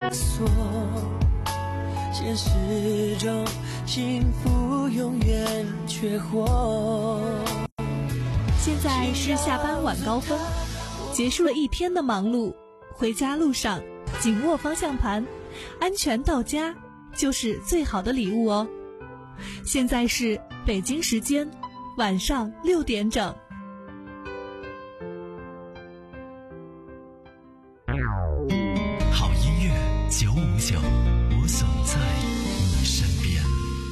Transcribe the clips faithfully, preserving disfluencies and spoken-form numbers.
锁，现实中幸福永远缺货。 现在是下班晚高峰，结束了一天的忙碌，回家路上紧握方向盘，安全到家就是最好的礼物哦。现在是北京时间晚上六点整。 好音乐九五九，我总在你身边。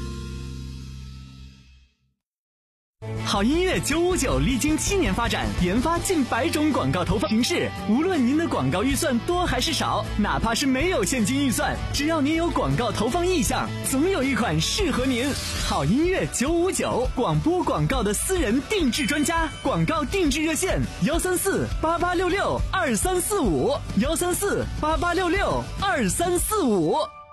好音乐九五九历经七年发展，研发近百种广告投放形式。无论您的广告预算多还是少，哪怕是没有现金预算，只要您有广告投放意向，总有一款适合您。好音乐九五九，广播广告的私人定制专家，广告定制热线：幺三四八八六六二三四五，幺三四八八六六二三四五。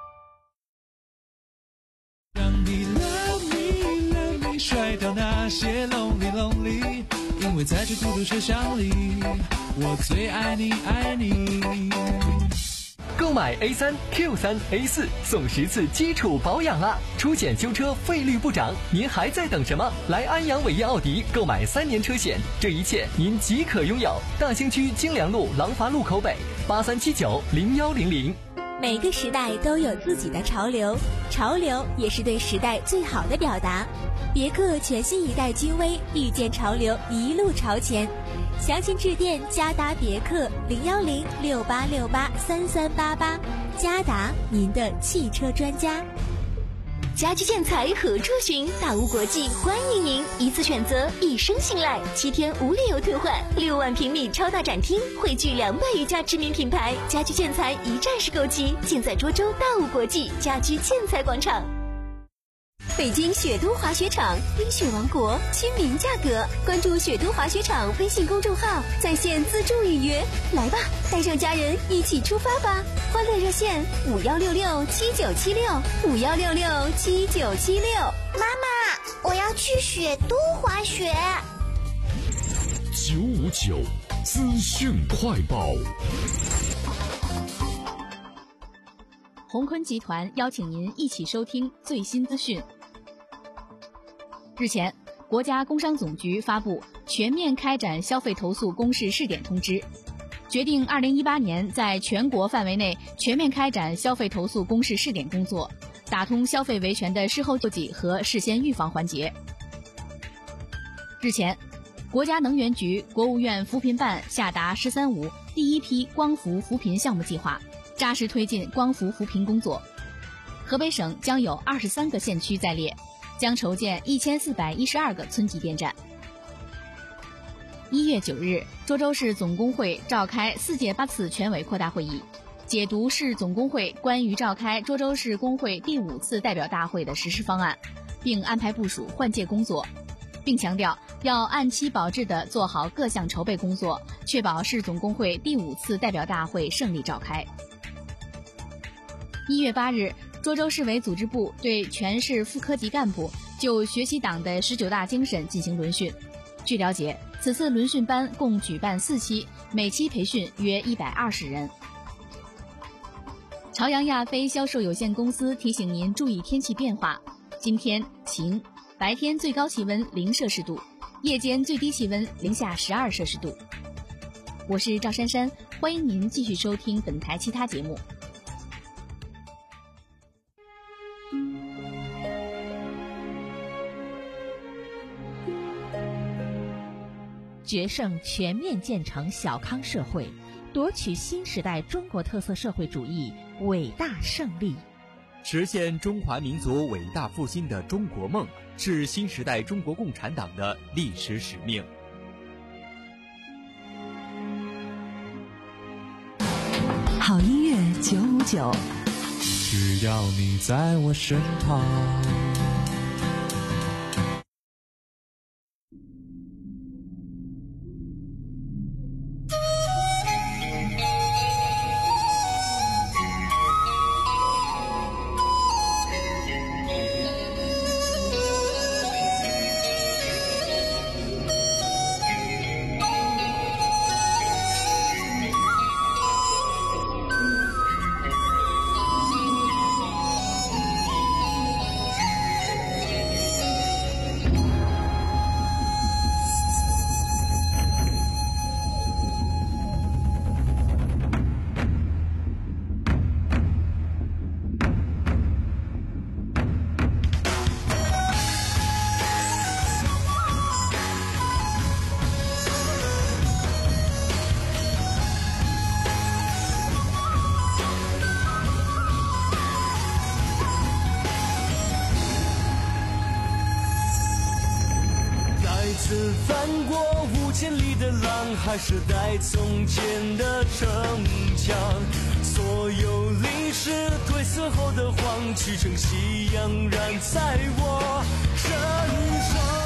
甩掉那些 lonely lonely， 因为在这孤独车厢里，我最爱你爱你。 购买 A 三 Q 三 A 四送十次基础保养啊！出险修车费率不涨，您还在等什么？来安阳伟业奥迪购买三年车险，这一切您即可拥有。大兴区京良路廊坊路口北，八三七九零幺零零。 每个时代都有自己的潮流，潮流也是对时代最好的表达。别克全新一代君威遇见潮流，一路朝前。详情致电嘉达别克零幺零六八六八三三八八，嘉达您的汽车专家。 家居建材何处寻？大屋国际欢迎您，一次选择，一生信赖，七天无理由退换，六万平米超大展厅，汇聚两百余家知名品牌，家居建材一站式购齐，尽在涿州大屋国际家居建材广场。北京雪都滑雪场，冰雪王国，亲民价格。关注雪都滑雪场微信公众号，在线自助预约。来吧，带上家人一起出发吧！欢乐热线五幺六六七九七六五幺六六七九七六。 妈妈，我要去雪都滑雪。 九五九资讯快报。 鸿坤集团邀请您一起收听最新资讯。日前，国家工商总局发布全面开展消费投诉公示试点通知，决定二零一八年在全国范围内全面开展消费投诉公示试点工作，打通消费维权的事后救济和事先预防环节。日前，国家能源局、国务院扶贫办下达“十三五”第一批光伏扶贫项目计划，扎实推进光伏扶贫工作。河北省将有二十三个县区在列，将筹建一千四百一十二个村级电站。一月九日，涿州市总工会召开四届八次全委扩大会议，解读市总工会关于召开涿州市工会第五次代表大会的实施方案，并安排部署换届工作，并强调要按期保质地做好各项筹备工作，确保市总工会第五次代表大会顺利召开。一月八日，涿州市委组织部对全市副科级干部就学习党的十九大精神进行轮训。据了解，此次轮训班共举办四期，每期培训约一百二十人。朝阳亚飞销售有限公司提醒您注意天气变化，今天晴，白天最高气温零摄氏度，夜间最低气温零下十二摄氏度。我是赵珊珊，欢迎您继续收听本台其他节目。 决胜全面建成小康社会，夺取新时代中国特色社会主义伟大胜利， 实现中华民族伟大复兴的中国梦，是新时代中国共产党的历史使命。 好音乐九五九， 只要你在我身旁。 还是带从前的城墙，所有历史褪色后的黄，漆成夕阳染在我身上。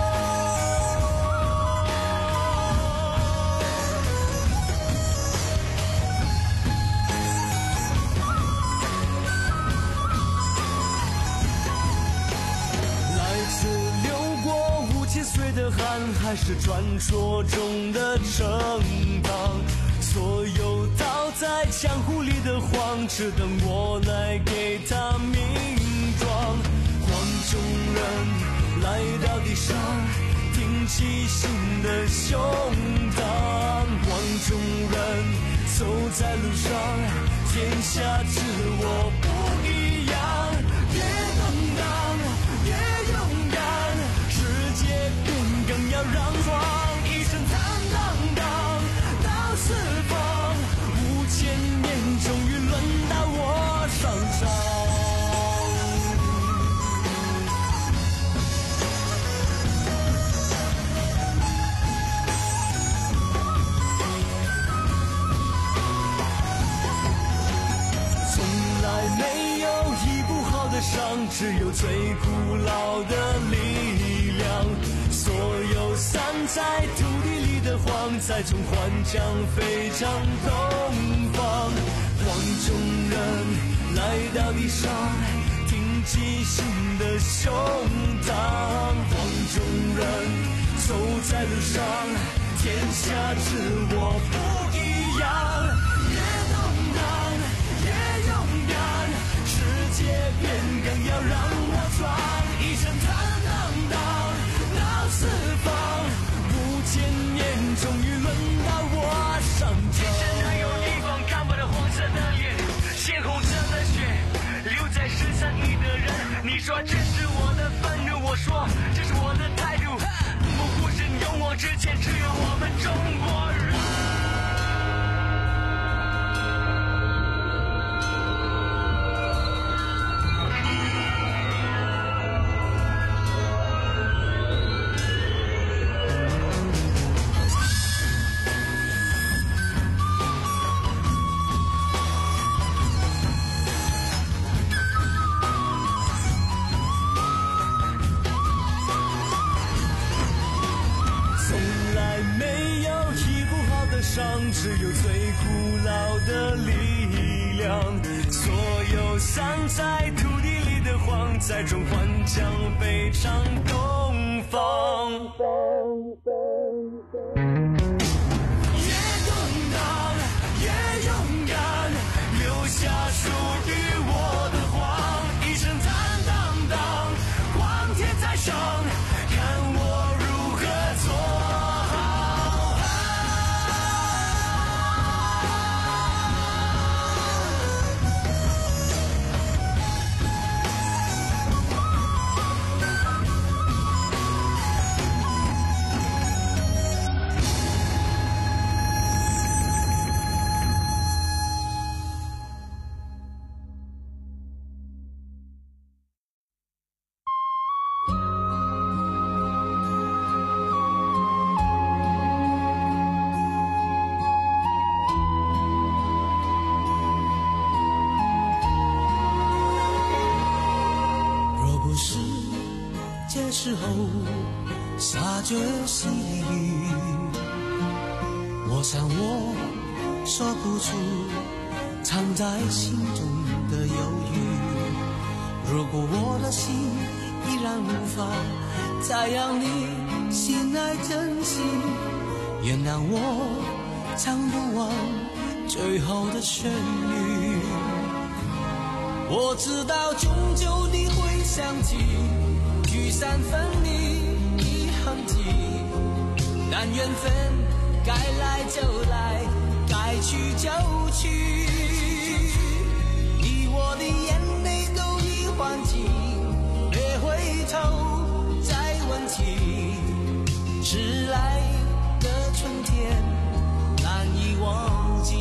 的汗还是传说中的城邦，所有倒在江湖里的黄，只等我来给他名状。黄种人来到地上，挺起新的胸膛。黄种人走在路上，天下之我不一样。越动荡越勇敢，世界更要让闯，一生坦荡荡到四方，五千年终于轮到我上场。从来没有医不好的伤，只有最古老的力量。所有散在土地里的黄，再从幻将飞向东方。黄种人来到地上，挺起新的胸膛。黄种人走在路上，天下之我不一样。越动荡越勇敢，世界变更要让我闯，一生坦荡荡四方，五千年终于轮到我上场。天生还有一光看不到黄色的脸，鲜红色的血留在十三亿的人。你说这是我的愤怒，我说这是我的态度。不顾是勇往直前，只有我们中国人。只有最古老的力量，所有散在土地里的黄，在中幻将飞向东方。越动荡越勇敢，留下属于我的黄，一生坦荡荡，光天在上，看我如何做。时候下着细雨，我想我说不出藏在心中的忧郁。如果我的心依然无法再让你信赖珍惜，原谅我唱不完最后的旋律。我知道终究你会想起聚散分离的痕迹，但缘分该来就来，该去就去。你我的眼泪都已换尽，别回头再问起，迟来的春天难以忘记。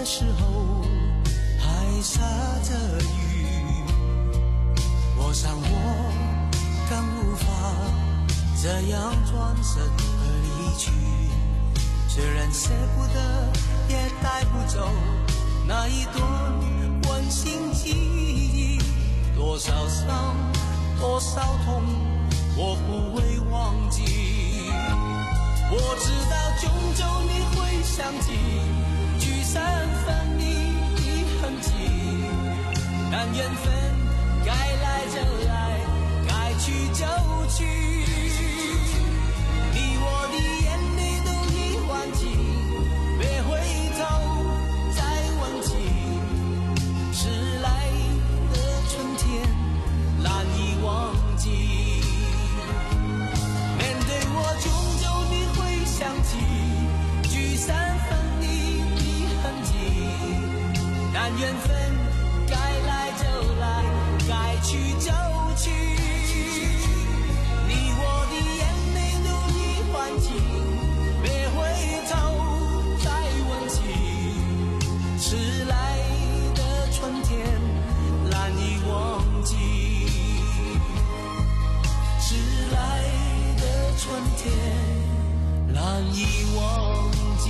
的时候还下着雨，我想我更无法这样转身而离去，虽然舍不得也带不走那一段温馨记忆，多少伤多少痛我不会忘记，我知道终究你会想起聚散分离的痕迹，但缘分该来就来，该去就去，你我的眼泪都已还清，别回头再问起，迟来的春天难以忘记，面对我终究你会想起聚散分离的痕迹，但缘分该来就来，该去就去，你我的眼泪都已还清，别回头再问起，迟来的春天难以忘记，迟来的春天难以忘记。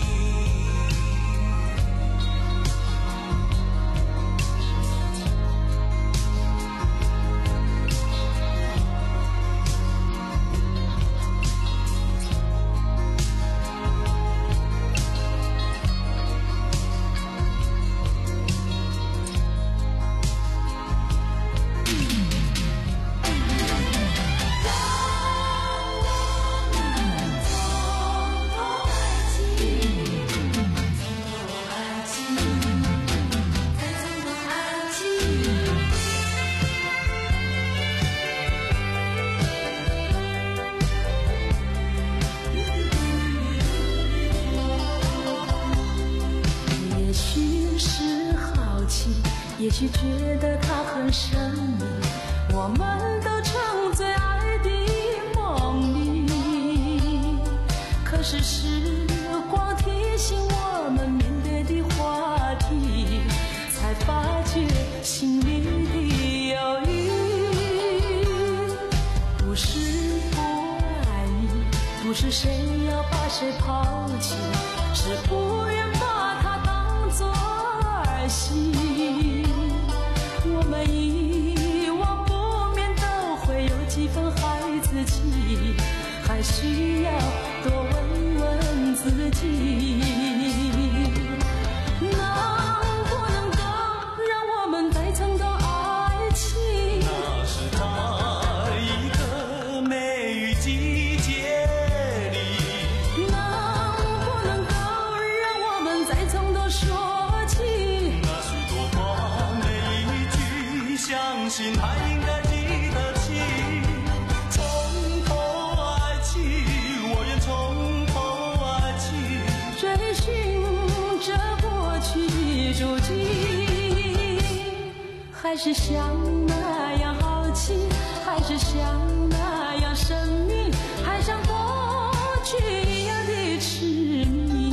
也许觉得它很神秘，我们都沉醉爱的梦里，可是时光提醒我们面对的话题，才发觉心里的犹豫，不是不爱你，不是谁要把谁抛弃，是不愿把它当作儿戏，我们遗忘不免都会有几分孩子气，还需要多问问自己，能不能够让我们再尝到爱情， 那是在一个梅雨季节里， 能不能够让我们再从头说起， 那许多话每一句相信还应该记得起，从头爱起，我愿从头爱起， 追寻着过去的足迹，还是像那样好奇，还是像那样神秘，还像过去一样的痴迷。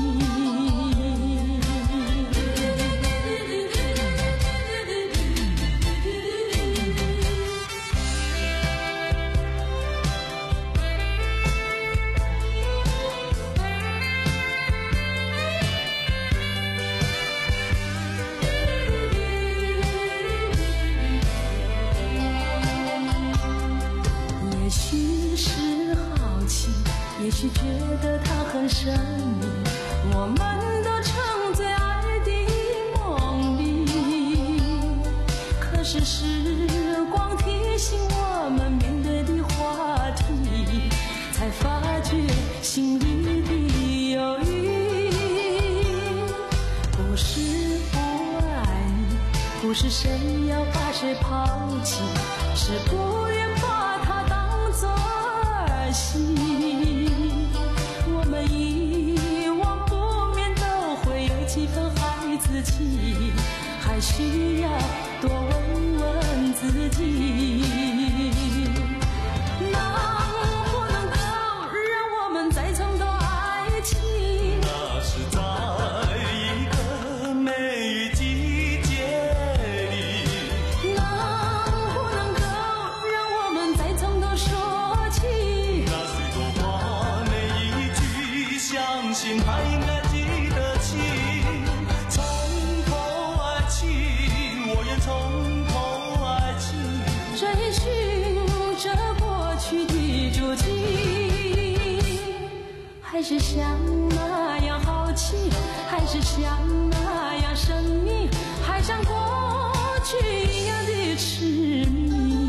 也许是好奇，也许觉得它很神秘，我们都沉醉爱的梦里，可是时光提醒我们面对的话题，才发觉心里的犹豫，不是不爱你，不是谁要把谁抛弃，是不愿把它当作儿戏，我们遗忘不免都会有几分孩子气，还需要多问问自己，能不能够让我们再尝到爱情， 那是在一个是像那样好奇，还是像那样神秘，还像过去一样的痴迷。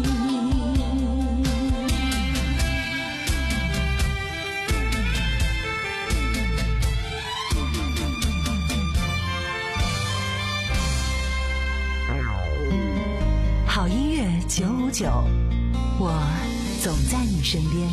好音乐九五九，我总在你身边。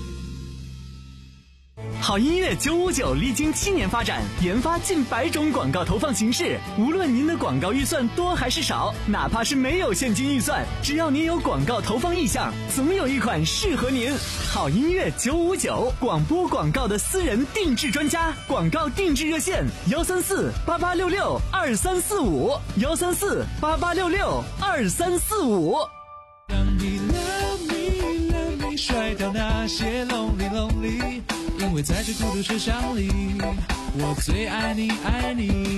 好音乐九五九历经七年发展，研发近百种广告投放形式。无论您的广告预算多还是少，哪怕是没有现金预算，只要您有广告投放意向，总有一款适合您。好音乐九五九，广播广告的私人定制专家，广告定制热线：幺三四八八六六二三四五，幺三四八八六六二三四五。 让你 love me love me 甩掉那些 lonely lonely，因为在这孤独车厢里，我最爱你爱你。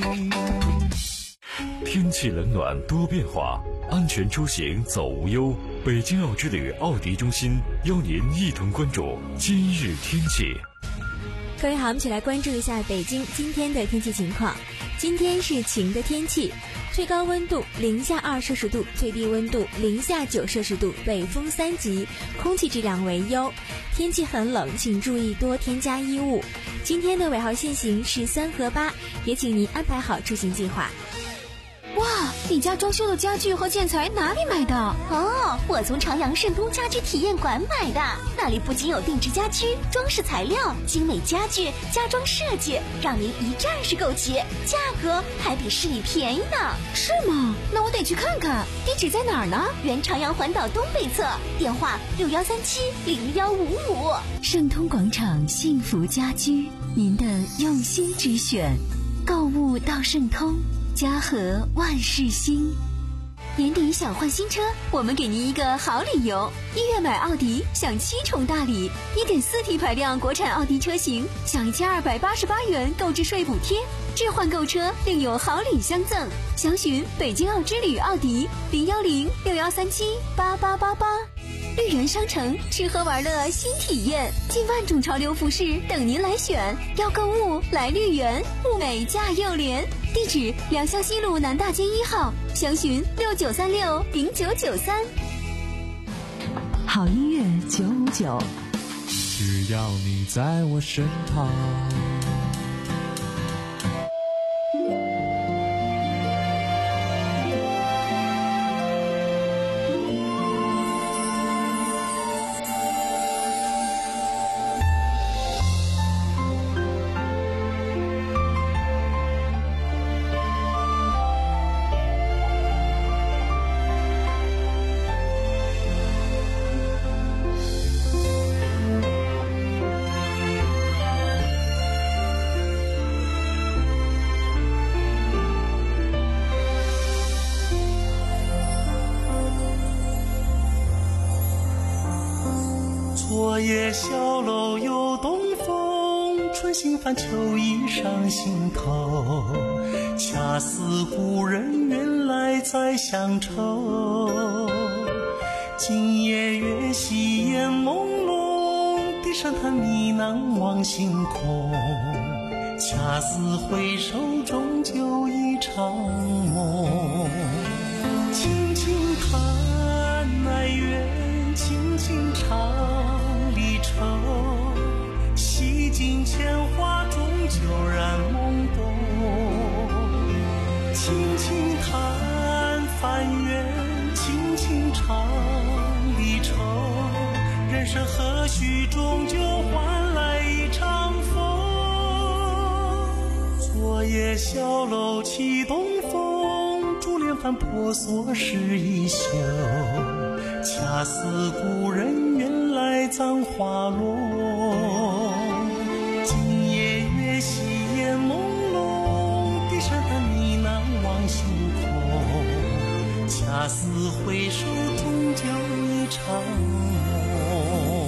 天气冷暖多变化，安全出行走无忧。北京奥之旅奥迪中心邀您一同关注今日天气。 各位好，我们一起来关注一下北京今天的天气情况。今天是晴的天气，最高温度零下二摄氏度，最低温度零下九摄氏度，北风三级，空气质量为优。天气很冷，请注意多添加衣物。今天的尾号限行是三和八，也请您安排好出行计划。 哇，你家装修的家具和建材哪里买的？哦，我从朝阳盛通家居体验馆买的。那里不仅有定制家居、装饰材料、精美家具、家装设计，让您一站式购齐，价格还比市里便宜呢。是吗？那我得去看看。地址在哪儿呢？原朝阳环岛东北侧，电话六幺三七零幺五五。 盛通广场幸福家居，您的用心之选。购物到盛通，家和万事兴。 年底想换新车，我们给您一个好理由。一月买奥迪享七重大礼， 一点四 T 排量国产奥迪车型享一千二百八十八元购置税补贴，置换购车另有好礼相赠。详询北京奥之旅奥迪零幺零六幺三七八八八八。绿园商城吃喝玩乐新体验，近万种潮流服饰等您来选。要购物来绿园，物美价又廉。地址良乡西路南大街一号，详询六九三六零九九三。 好音乐九五九， 只要你在我身旁。 昨夜小楼又东风，春心泛秋意上心头。恰似故人远来再相愁。今夜月稀烟朦胧，低声叹呢喃望星空。恰似回首终究一场梦。轻轻叹哀怨，轻轻唱离愁，洗尽铅华终究染懵懂。轻轻叹翻缘，轻轻唱离愁，人生何须终究换来一场风。昨夜小楼起东风，珠帘翻婆娑湿衣袖。恰似故人远来葬花落。今夜月稀烟朦胧，低声叹呢喃望星空。恰似回首终究一场梦。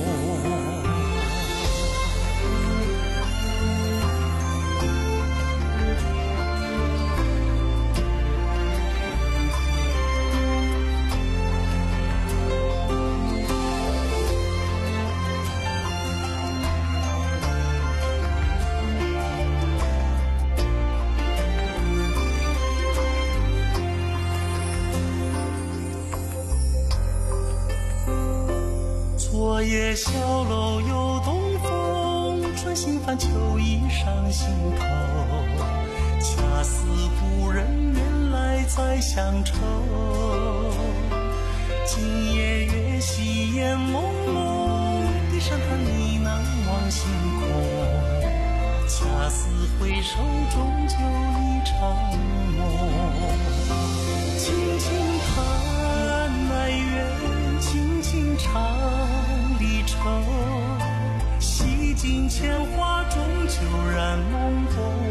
昨夜小楼又东风，春心泛秋意上心头。恰似故人远来再相愁。今夜月稀烟朦胧，低声叹呢喃望星空。恰似回首终究一场梦。轻轻叹哀怨，轻轻唱离愁。洗尽铅华，终究染懵懂。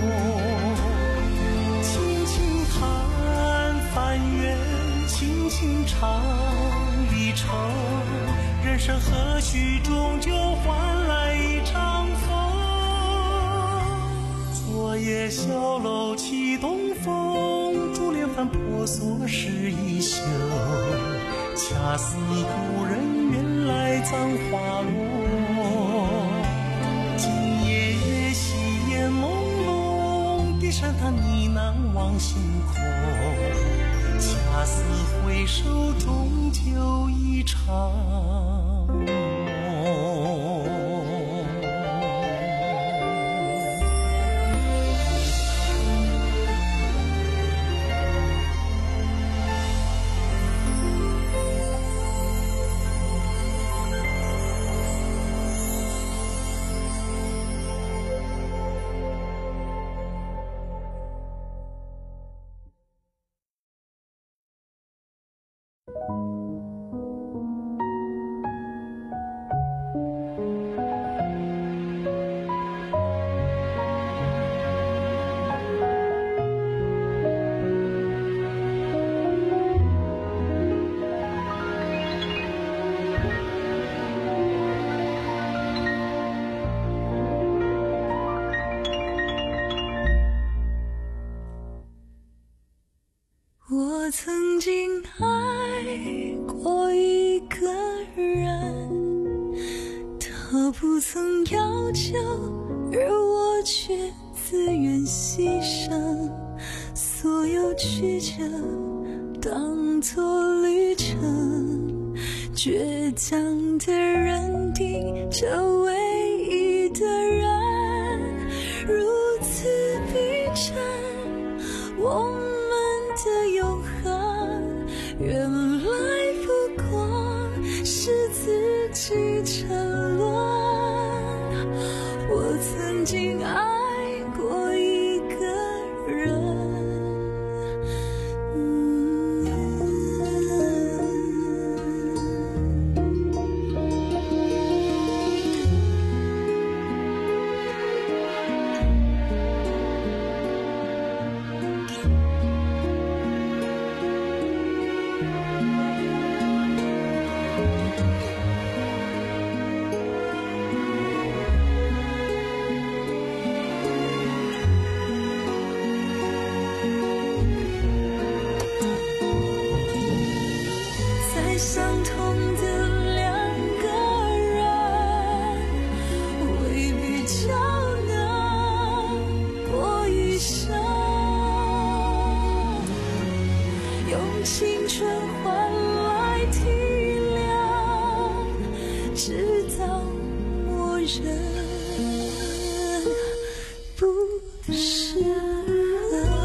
轻轻叹翻缘，轻轻唱离愁。人生何须终究换来一场风。昨夜小楼起东风，珠帘翻婆娑湿衣袖。恰似故人远来葬花落。今夜月稀烟朦胧，低声叹呢喃望星空。恰似回首终究一场梦。 我曾经爱过一个人，他不曾要求，而我却自愿牺牲，所有曲折当作旅程，倔强的认定这唯一的人如此逼真，我的永恒原来不过是自己沉沦。我曾经爱过一个人，相同的两个人，未必就能过余生。用青春换来体谅，直到默认不适合。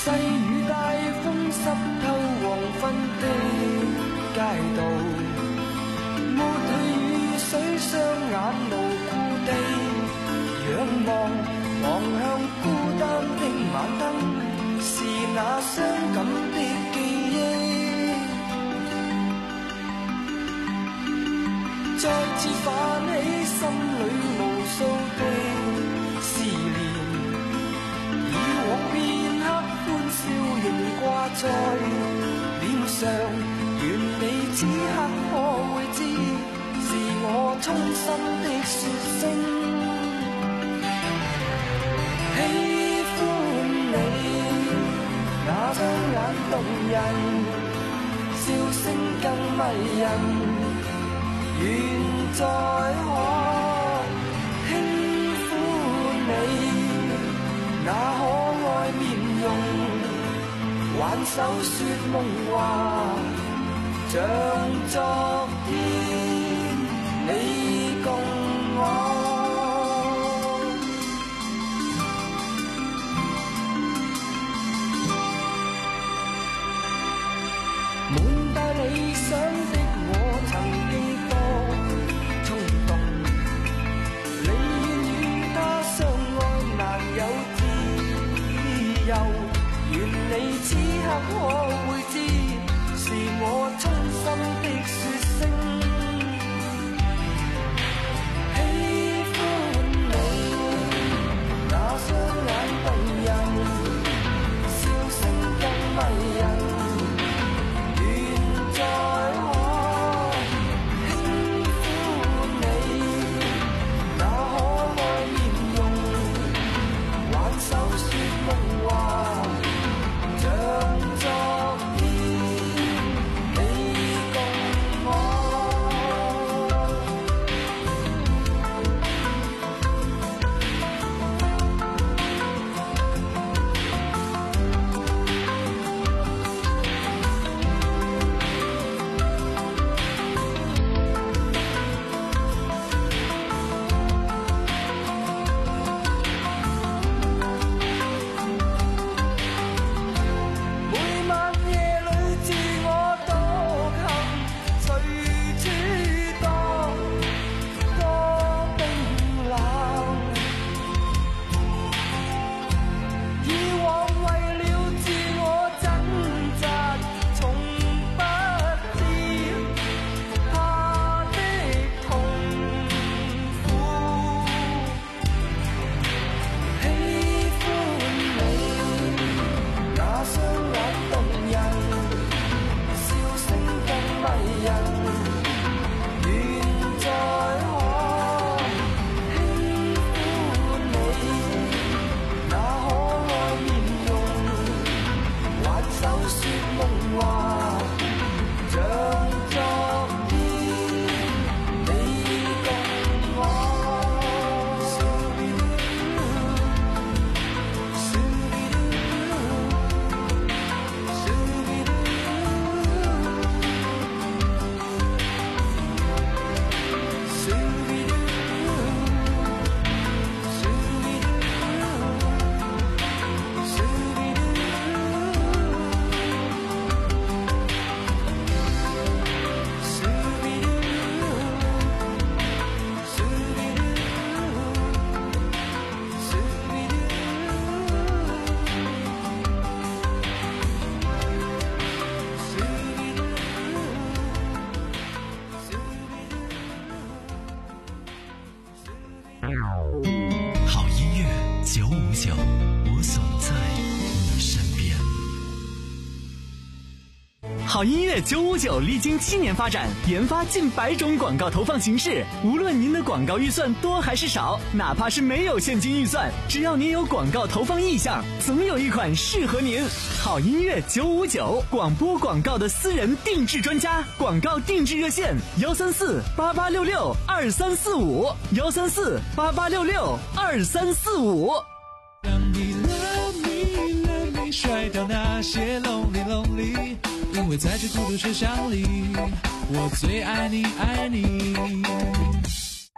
细雨大风湿透黄昏的街道，抹去雨水，雙眼無故地仰望，望向孤單的晚燈，是那傷感的記憶，再次泛起心裏無數的思念，以往片刻歡笑仍掛在臉上，願你此刻可會知，是我衷心的說聲喜歡你，那雙眼動人，笑聲更迷人，願再可輕撫你，那可愛面容，挽手說夢話，像昨天你共我。滿帶理想的我曾經多衝動，你願與他相愛難有自由，願你此刻可會知，是我衷心的說聲喜歡你，那雙眼動人，笑聲更迷人，再可輕撫你，那可愛面容，挽手說夢話，像昨天你共我。 好音乐九五九，我总在你身边。 好音乐九五九历经七年发展，研发近百种广告投放形式。无论您的广告预算多还是少，哪怕是没有现金预算，只要您有广告投放意向，总有一款适合您。好音乐九五九，广播广告的私人定制专家，广告定制热线：幺三四八八六六二三四五，幺三四八八六六二三四五。 让你 love me love me 甩掉那些 lonely lonely， 因为在这孤独车厢里，我最爱你爱你。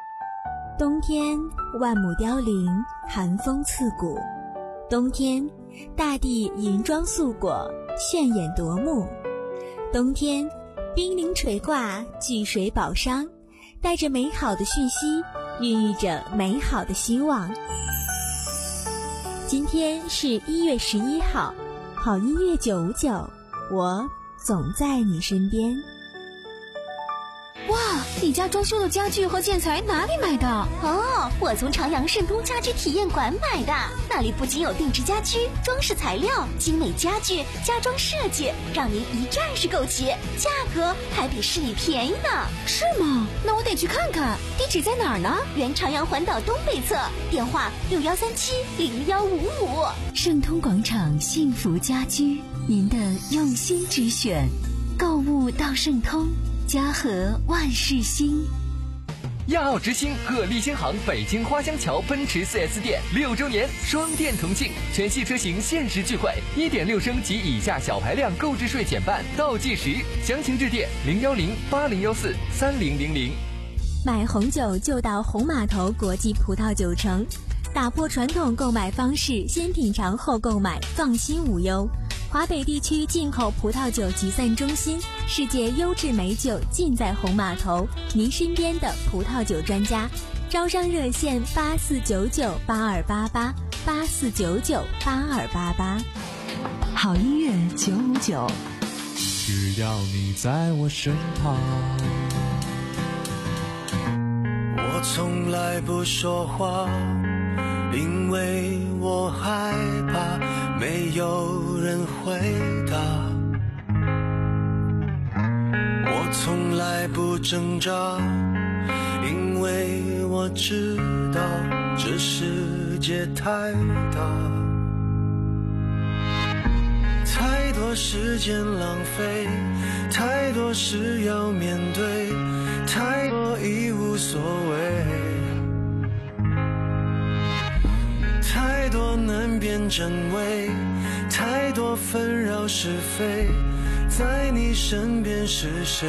冬天万木凋零，寒风刺骨。冬天大地银装素裹，炫眼夺目。冬天，冰凌垂挂，巨水宝商，带着美好的讯息，孕育着美好的希望。今天是一月十一号，好音乐九五九，我总在你身边。 哇，你家装修的家具和建材哪里买的？ 哦，我从朝阳盛都家居体验馆买的，那里不仅有定制家居、装饰材料、精美家具、家装设计，让您一站式购齐，价格还比市里便宜呢。 是吗？那我得去看看。地址在哪儿呢？ 原朝阳环岛东北侧，电话六幺三七零幺五五。 盛通广场幸福家居，您的用心之选，购物到盛通。家和万事兴。 亚奥之星鹤立新航北京花乡桥奔驰 四 S 店六周年双店同庆，全系车型限时钜惠， 一点六 升及以下小排量购置税减半，倒计时。详情致电零幺零八零幺四三零零零。 买红酒就到红码头国际葡萄酒城，打破传统购买方式，先品尝后购买，放心无忧。华北地区进口葡萄酒集散中心，世界优质美酒尽在红码头，您身边的葡萄酒专家。招商热线八四九九八二八八八四九九八二八八。 好音乐九五九， 只要你在我身旁。 我从来不说话，因为我害怕没有人回答。我从来不挣扎，因为我知道这世界太大，太多时间浪费，太多事要面对，太多已无所谓，太多难辨真伪，太多纷扰是非，在你身边是谁？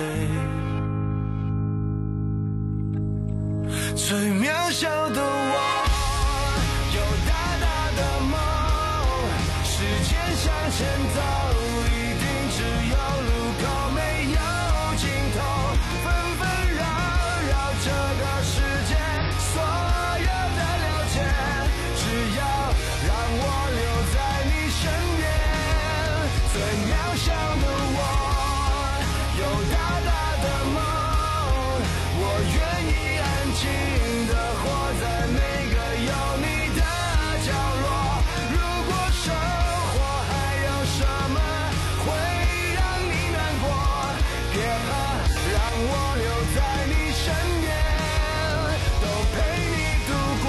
最渺小的我，有大大的梦，时间向前走，一定只有路口没有尽头，纷纷扰扰这个世界，所有的了解，只要让我留在你身边。最渺小的我，有大大的梦，我愿意安静地活在每个有你的角落。如果生活还有什么会让你难过，别怕，让我留在你身边，都陪你度过。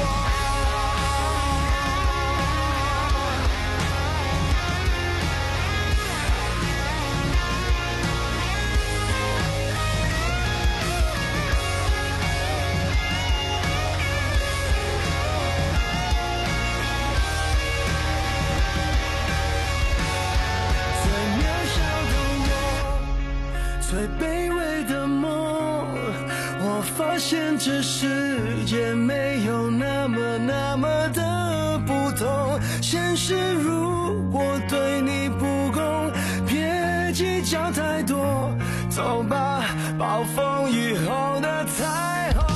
最卑微的梦，我发现这世界没有那么那么的不同。现实如果对你不公，别计较太多，走吧，暴风雨后的彩虹。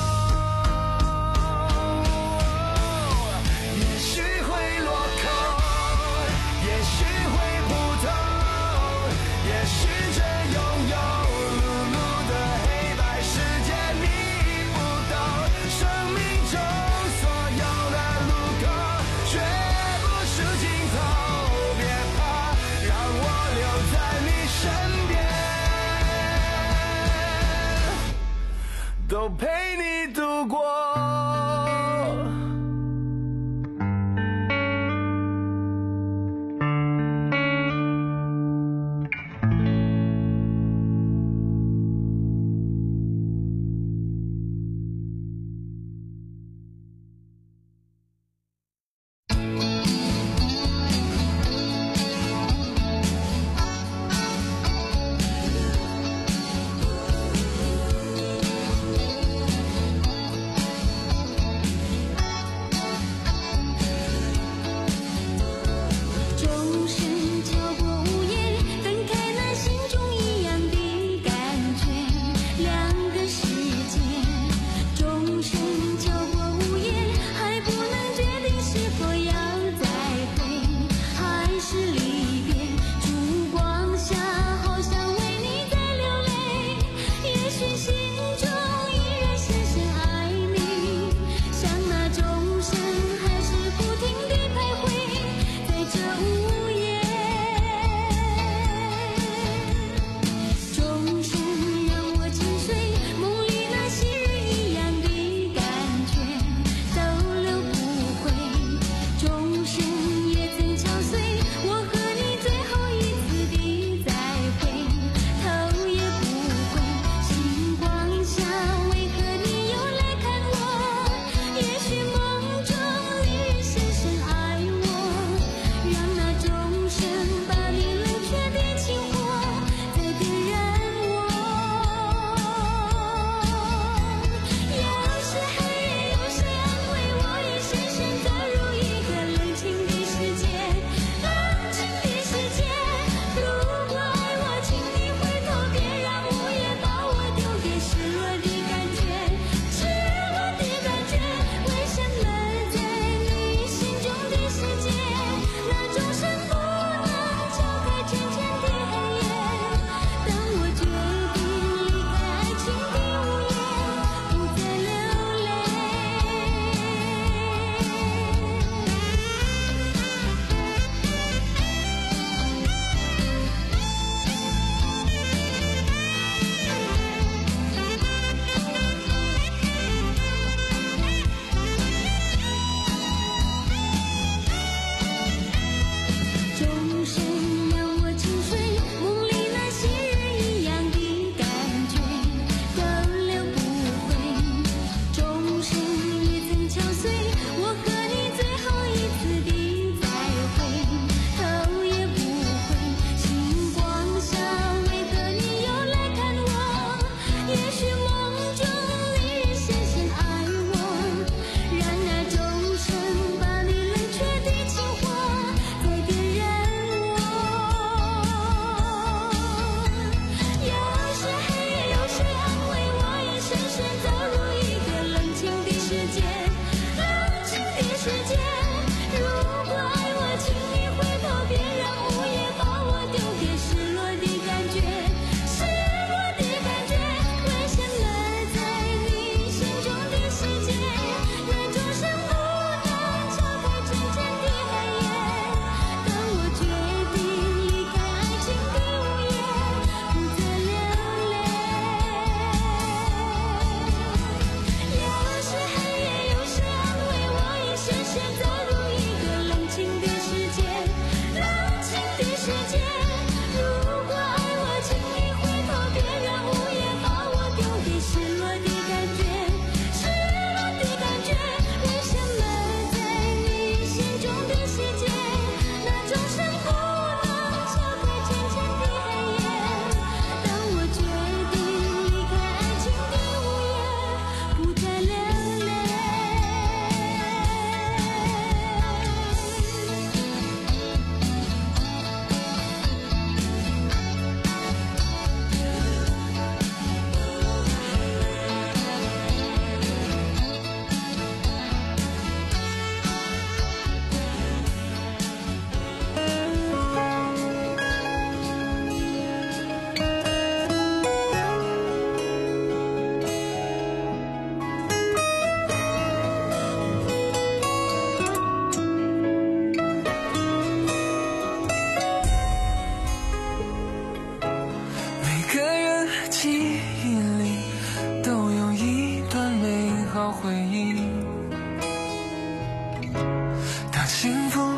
也许会落空，也许会普通，也许这拥有都陪你度过。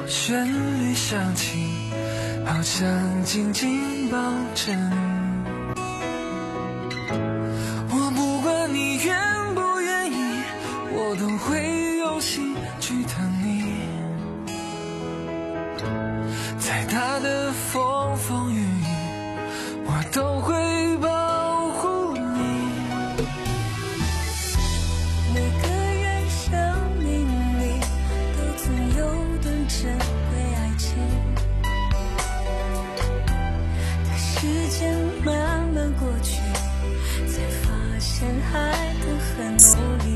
旋律响起，好像紧紧抱着你。我不管你愿不愿意，我都会用心去疼你。再大的风风雨雨，我都会保护你。 每个人生命里都曾有段珍贵爱情，但时间慢慢过去，才发现爱得很努力。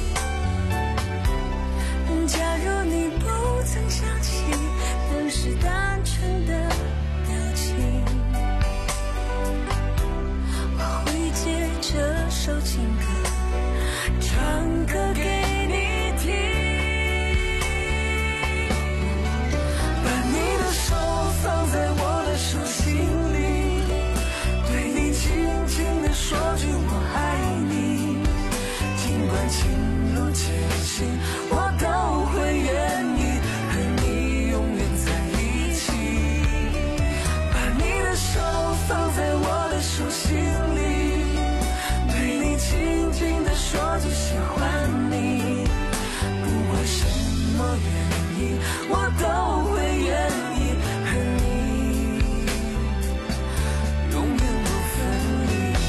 假如你不曾想起当时单纯的表情，我会借这首情歌唱歌给你听。 把你的手放在我的手心里，对你轻轻地说句我爱你。尽管情路艰辛，我都会愿意和你永远在一起。把你的手放在我的手心里，对你轻轻地说句喜欢你。不管什么原因，我都会愿意和你永远不分离。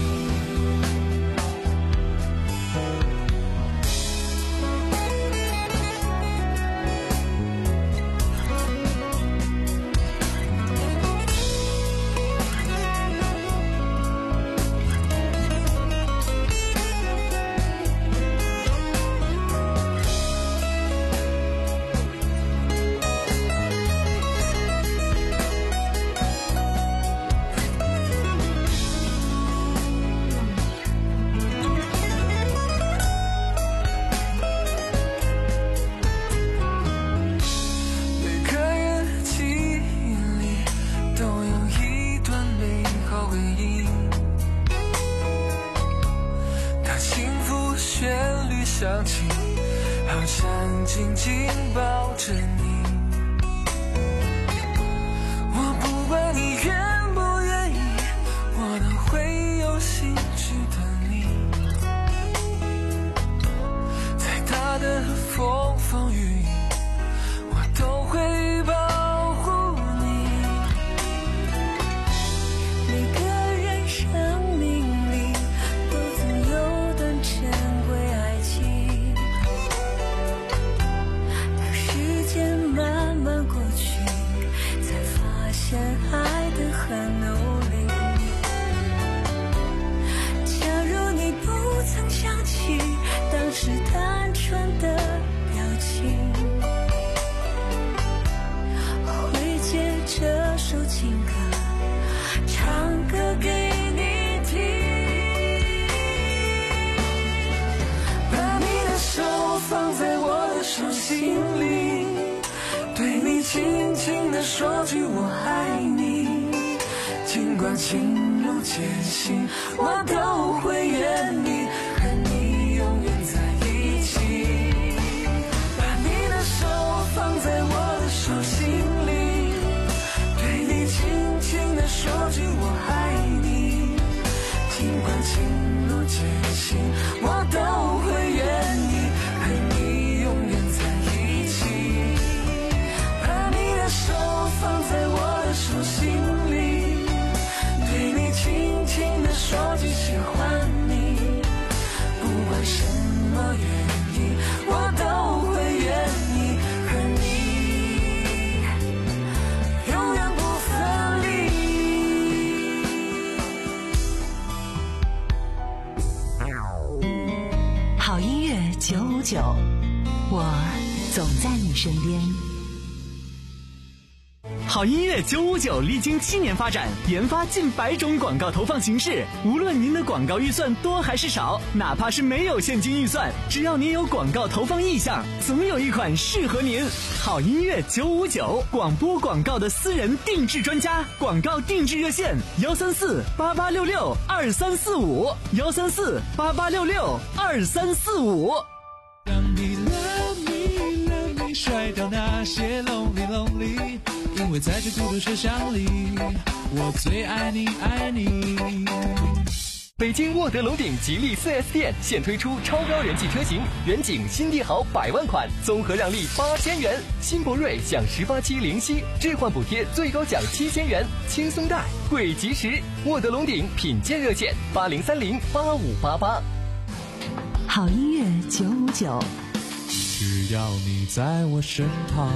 想起，好像紧紧抱着你。我不管你愿不愿意，我都会用心去等你。再大的风风雨雨，我都会保护你。 每个人生命里都曾有段珍贵爱情，慢慢过去，才发现爱得很努力。假如你不曾想起当时单纯的表情，我会借这首情歌唱歌给你听。 把你的手放在我的手心里，对你轻轻地说句我爱你。尽管情路艰辛，我都会愿意和你永远在一起。把你的手放在我的手心里，对你轻轻地说句我爱你。尽管情路艰辛，我都会愿意和你永远在一起。手放在我的手心里，对你轻轻地说句喜欢你。不管什么原因，我都会愿意和你永远不分离。好音乐九五九，我总在你身边。 好音乐九五九历经七年发展，研发近百种广告投放形式。无论您的广告预算多还是少，哪怕是没有现金预算，只要您有广告投放意向，总有一款适合您。好音乐九五九，广播广告的私人定制专家，广告定制热线：幺三四八八六六二三四五，幺三四八八六六二三四五。 让你 love me love me 甩掉那些 lonely lonely， 因为在这孤独车厢里，我最爱你爱你。 北京沃德龙鼎吉利 四 S 店现推出超高人气车型远景新帝豪百万款，综合让利八千元，新博瑞享十八期零息置换补贴，最高享七千元，轻松贷贵及时。沃德龙鼎品鉴热线八零三零八五八八。 好音乐九五九， 只要你在我身旁。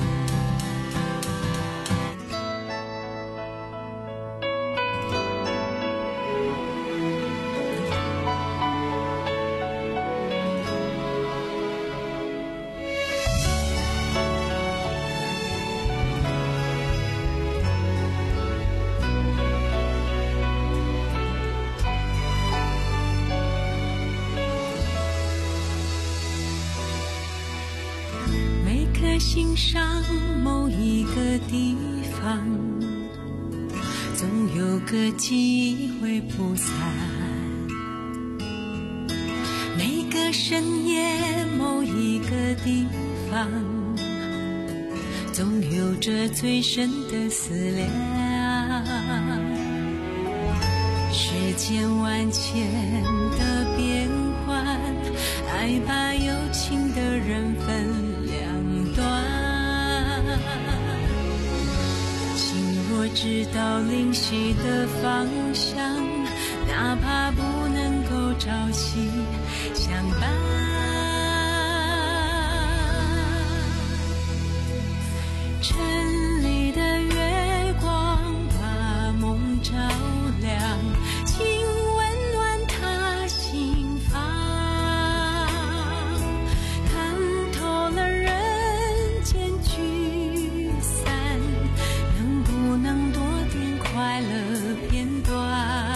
心上某一个地方，总有个记忆会不散。每个深夜某一个地方，总有着最深的思量。世间万千的变幻，爱把有情的人分两端。心若知道灵犀的方向，哪怕不能够朝夕相伴。城里的月光把梦照亮，请温暖他心房。看透了人间聚散，能不能多点快乐片段？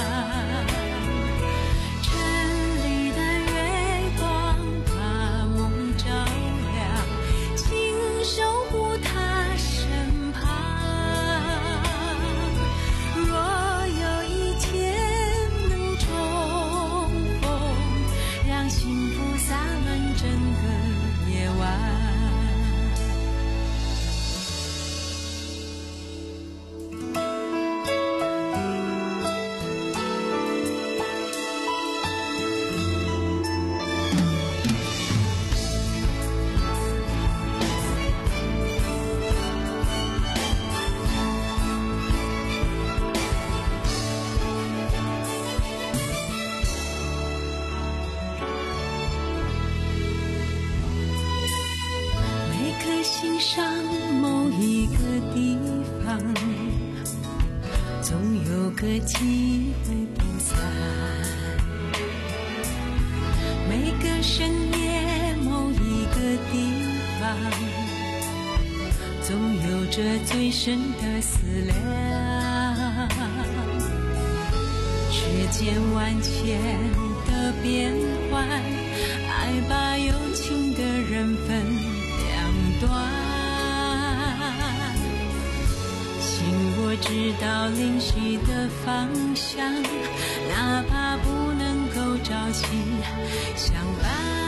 城里的月光把梦照亮，请守护他身旁。若有一天能重逢，让幸福洒满整个夜晚。心上某一个地方，总有个机会不散。每个深夜某一个地方，总有着最深的思量。世间万千的变幻，爱把有情的人分端。心若知道灵犀的方向，哪怕不能够朝夕相伴。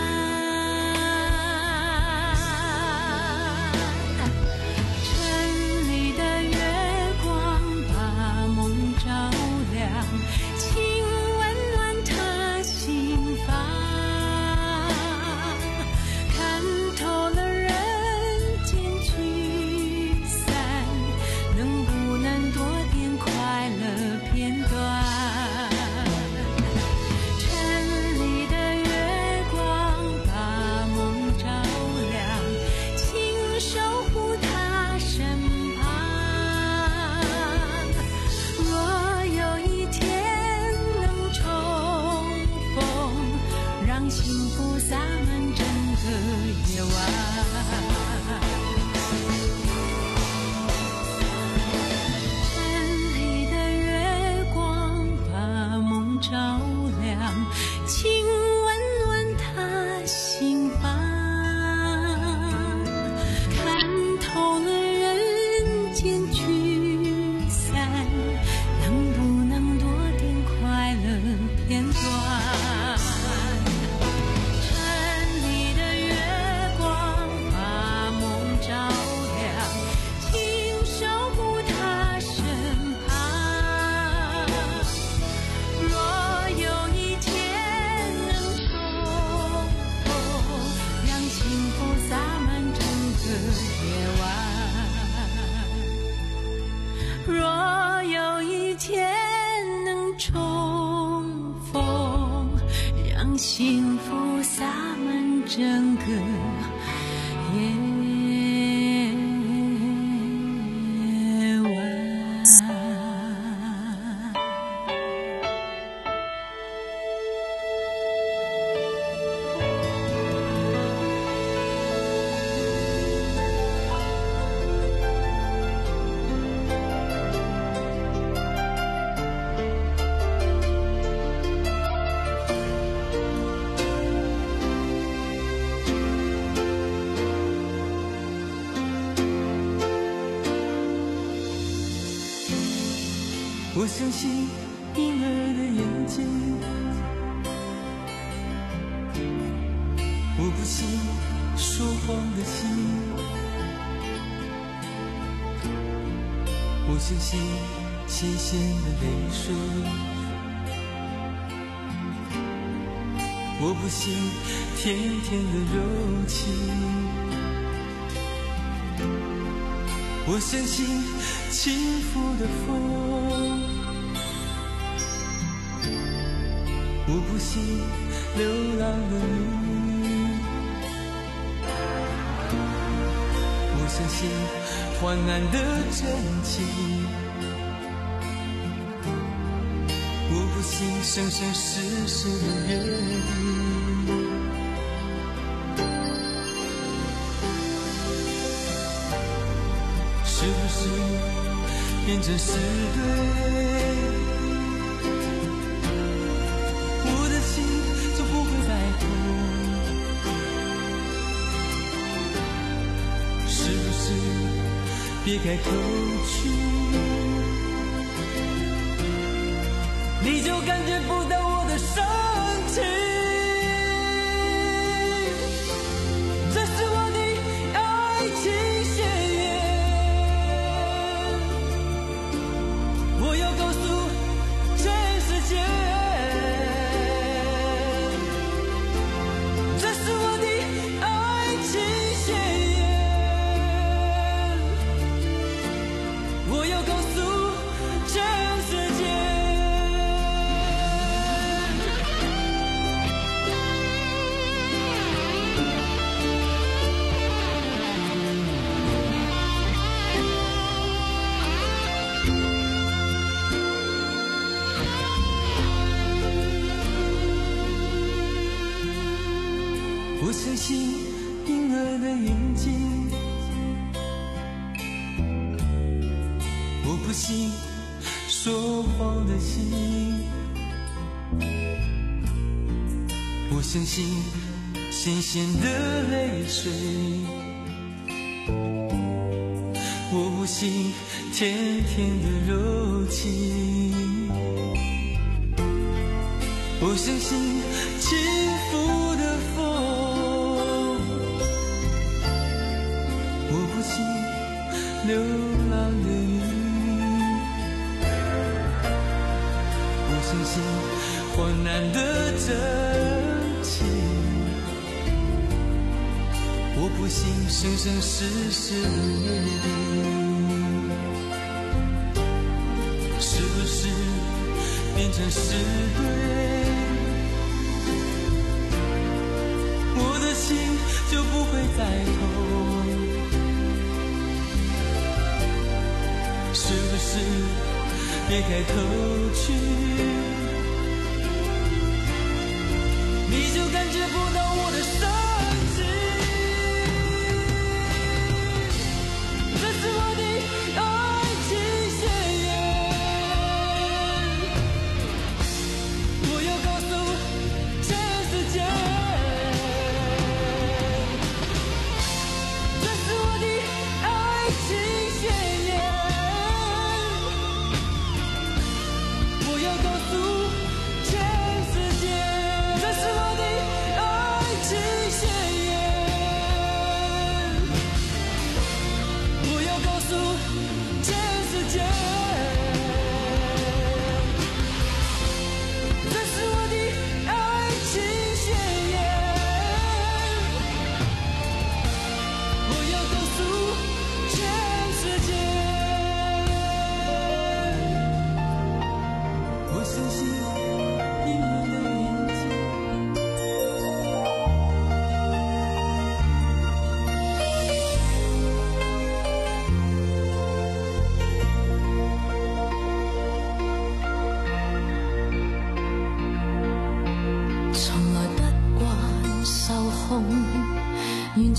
城里的月光把梦照亮，请温暖他心房。看透了片段，城里的月光幸福洒满整个夜晚。 我相信婴儿的眼睛，我不信说谎的心，我相信咸咸的泪水，我不信甜甜的柔情，我相信轻拂的风，我不信流浪的你，我相信患难的真情，我不信生生世世的约定，是不是变成是对？我的心就不会摆脱，是不是别开口去，你就感觉不到我的深情？这是我的爱情宣言，我要告诉全世界，这是我的爱情宣言，我要告诉全世界。我相信婴儿的眼睛，我不信说谎的心，我相信咸咸的泪水，我不信甜甜的柔情，我相信轻拂的风，我不信流浪的你，我相信患难的真情，我不信生生世世的约定，是不是变成是对？我的心就不会再痛，是不是别开口去，你就感觉不到我的深情？这是我的爱情宣言，我要告诉全世界，这是我的爱情宣言，我要告诉全世界，这是我的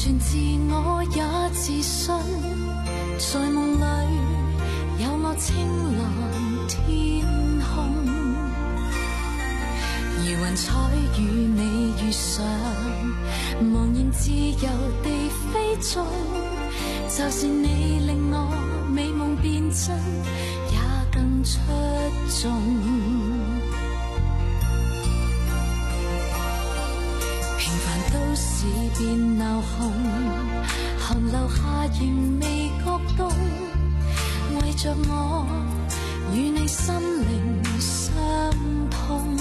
全自我也自信，在梦里有我青蓝天空，如云彩与你遇上，茫然自由地飛縱，就是你令我美夢變真，也更出眾。平凡都市變鬧哄，寒流下仍未覺凍，為着我與你心靈相通，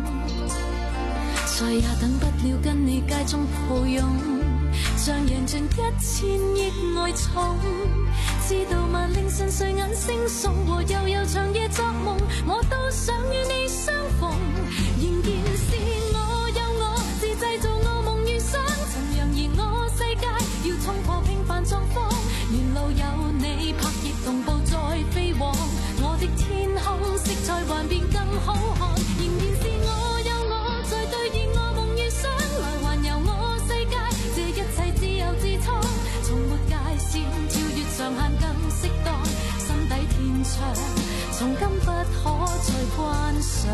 再也等不了跟你街中抱擁，像贏盡一千億愛寵，知道萬令晨睡眼惺忪和悠悠長夜作夢，我都想與你相逢，仍然是我有我自製造我夢與想，曾揚言我世界要衝破平凡狀況，沿路有你拍翼同步再飛往，我的天空色彩幻變更好看，仍然是我有我在兌現我夢與想，來環遊我世界，這一切自由自創，從沒界線跳越上限更適當，心底天窗從今不可再關上。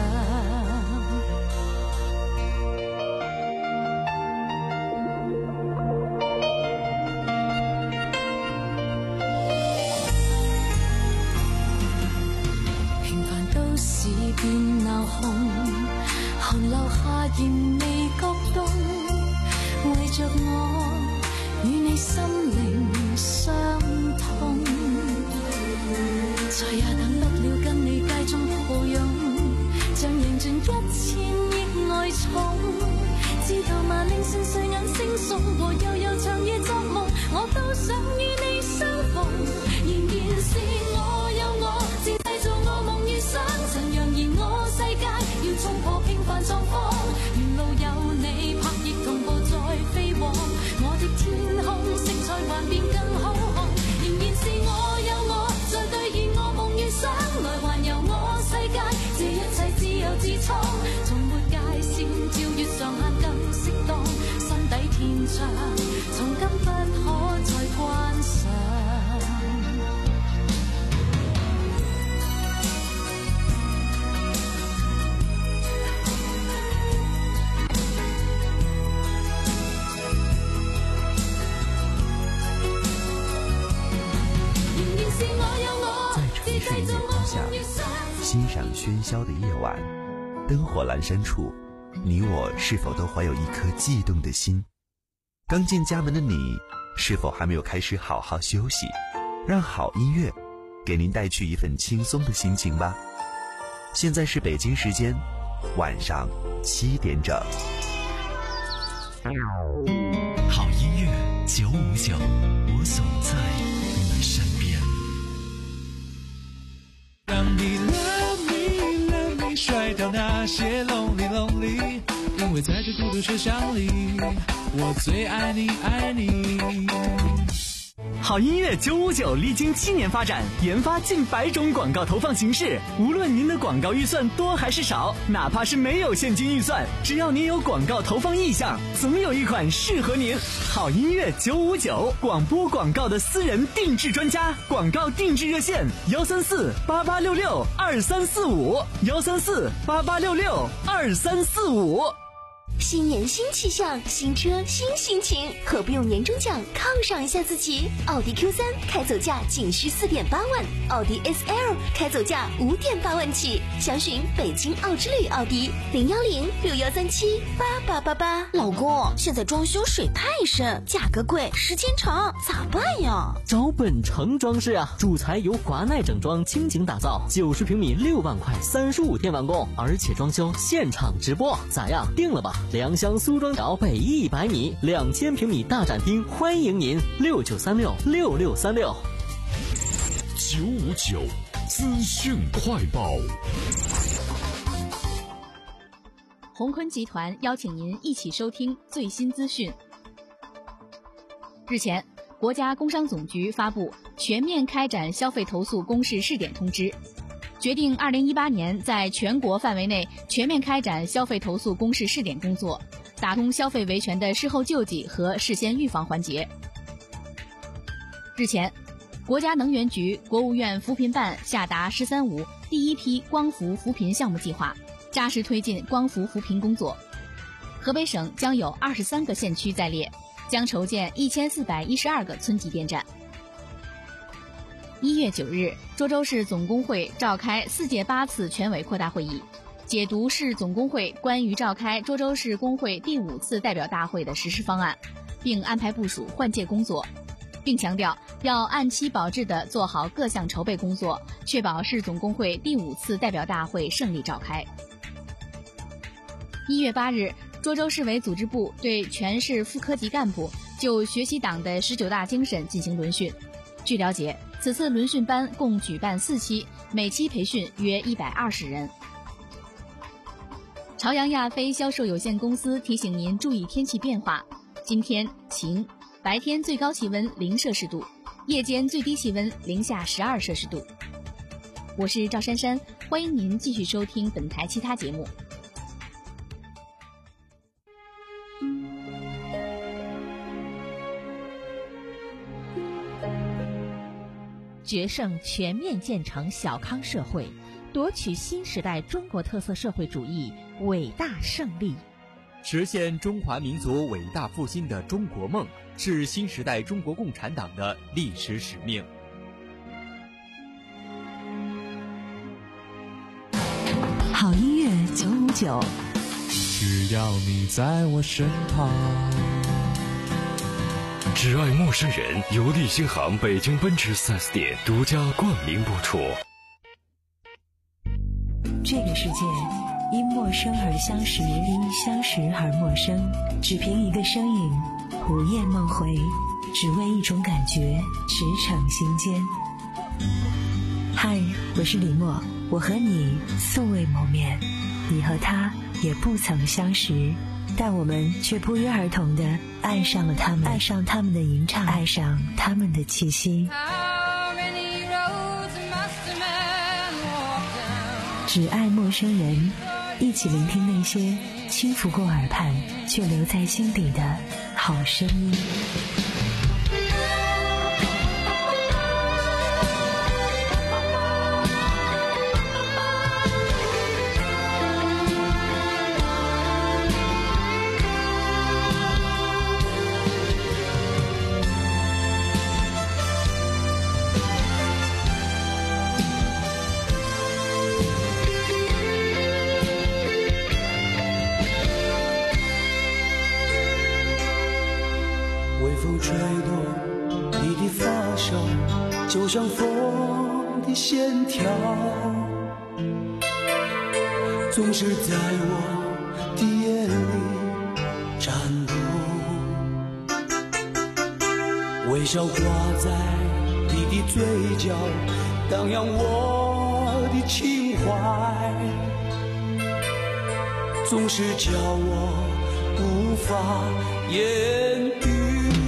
變鬧哄，寒流下仍未覺凍，為着我與你心靈相通，再也等不了跟你街中抱擁，像贏盡一千億愛寵，知道萬令晨睡眼惺忪和悠悠長夜作夢，我都想與你相逢，仍然是我有我自製造我夢與想，曾揚言我世界要衝破平凡狀況，沿路有你拍翼同步再飛往，我的天空色彩幻變更好看，仍然是我有我在兌現我夢與想，來環遊我世界，這一切自由自創，從沒界線跳越上限更適當，心底天窗從今不可再關上。 欣赏喧嚣的夜晚，灯火阑珊处，你我是否都怀有一颗悸动的心？刚进家门的你，是否还没有开始好好休息？让好音乐给您带去一份轻松的心情吧。现在是北京时间晚上七点整。 好音乐九五九，我总在你身边。 让你 love me love me 甩掉那些 lonely lonely， 因为在这孤独车厢里，我最爱你爱你。 好音乐九五九历经七年发展，研发近百种广告投放形式。无论您的广告预算多还是少，哪怕是没有现金预算，只要您有广告投放意向，总有一款适合您。好音乐九五九，广播广告的私人定制专家，广告定制热线：幺三四八八六六二三四五，幺三四八八六六二三四五。 新年新气象，新车新心情，何不用年终奖犒赏一下自己？奥迪 Q 三 开走价仅需四点八万，奥迪 S L 开走价五点八万起，详询北京奥之旅奥迪零幺零六幺三七八八八八。 老公，现在装修水太深，价格贵，时间长，咋办呀？ 找本城装饰啊，主材由华奈整装倾情打造，九十平米六万块，三十五天完工，而且装修现场直播，咋样？定了吧？良乡苏庄桥北一百米，两千平米大展厅，欢迎您六九三六六六三六。 九五九资讯快报。 鸿坤集团邀请您一起收听最新资讯。日前，国家工商总局发布全面开展消费投诉公示试点通知，决定二零一八年在全国范围内全面开展消费投诉公示试点工作， 打通消费维权的事后救济和事先预防环节。日前，国家能源局、国务院扶贫办下达“十三五”第一批光伏扶贫项目计划，扎实推进光伏扶贫工作。河北省将有二十三个县区在列，将筹建一千四百一十二个村级电站。一月九日，涿州市总工会召开四届八次全委扩大会议，解读市总工会关于召开涿州市工会第五次代表大会的实施方案，并安排部署换届工作，并强调要按期保质地做好各项筹备工作，确保市总工会第五次代表大会顺利召开。一月八日，涿州市委组织部对全市副科级干部就学习党的十九大精神进行轮训。据了解，此次轮训班共举办四期，每期培训约一百二十人。朝阳亚飞销售有限公司提醒您注意天气变化，今天晴，白天最高气温零摄氏度，夜间最低气温零下十二摄氏度。我是赵珊珊，欢迎您继续收听本台其他节目。 决胜全面建成小康社会，夺取新时代中国特色社会主义伟大胜利， 实现中华民族伟大复兴的中国梦，是新时代中国共产党的历史使命。 好音乐九五九， 只要你在我身旁。 只爱陌生人由立新航北京奔驰 四 S 店独家冠名播出。 这个世界因陌生而相识，因相识而陌生。只凭一个声音，午夜梦回，只为一种感觉，驰骋心间。嗨，我是李默，我和你素未谋面，你和他也不曾相识，但我们却不约而同地爱上了他们，爱上他们的吟唱，爱上他们的气息。只爱陌生人，一起聆听那些轻拂过耳畔却留在心底的好声音。 吹动你的发梢，就像风的线条，总是在我的眼里颤抖，微笑挂在你的嘴角，荡漾我的情怀，总是叫我无法言语，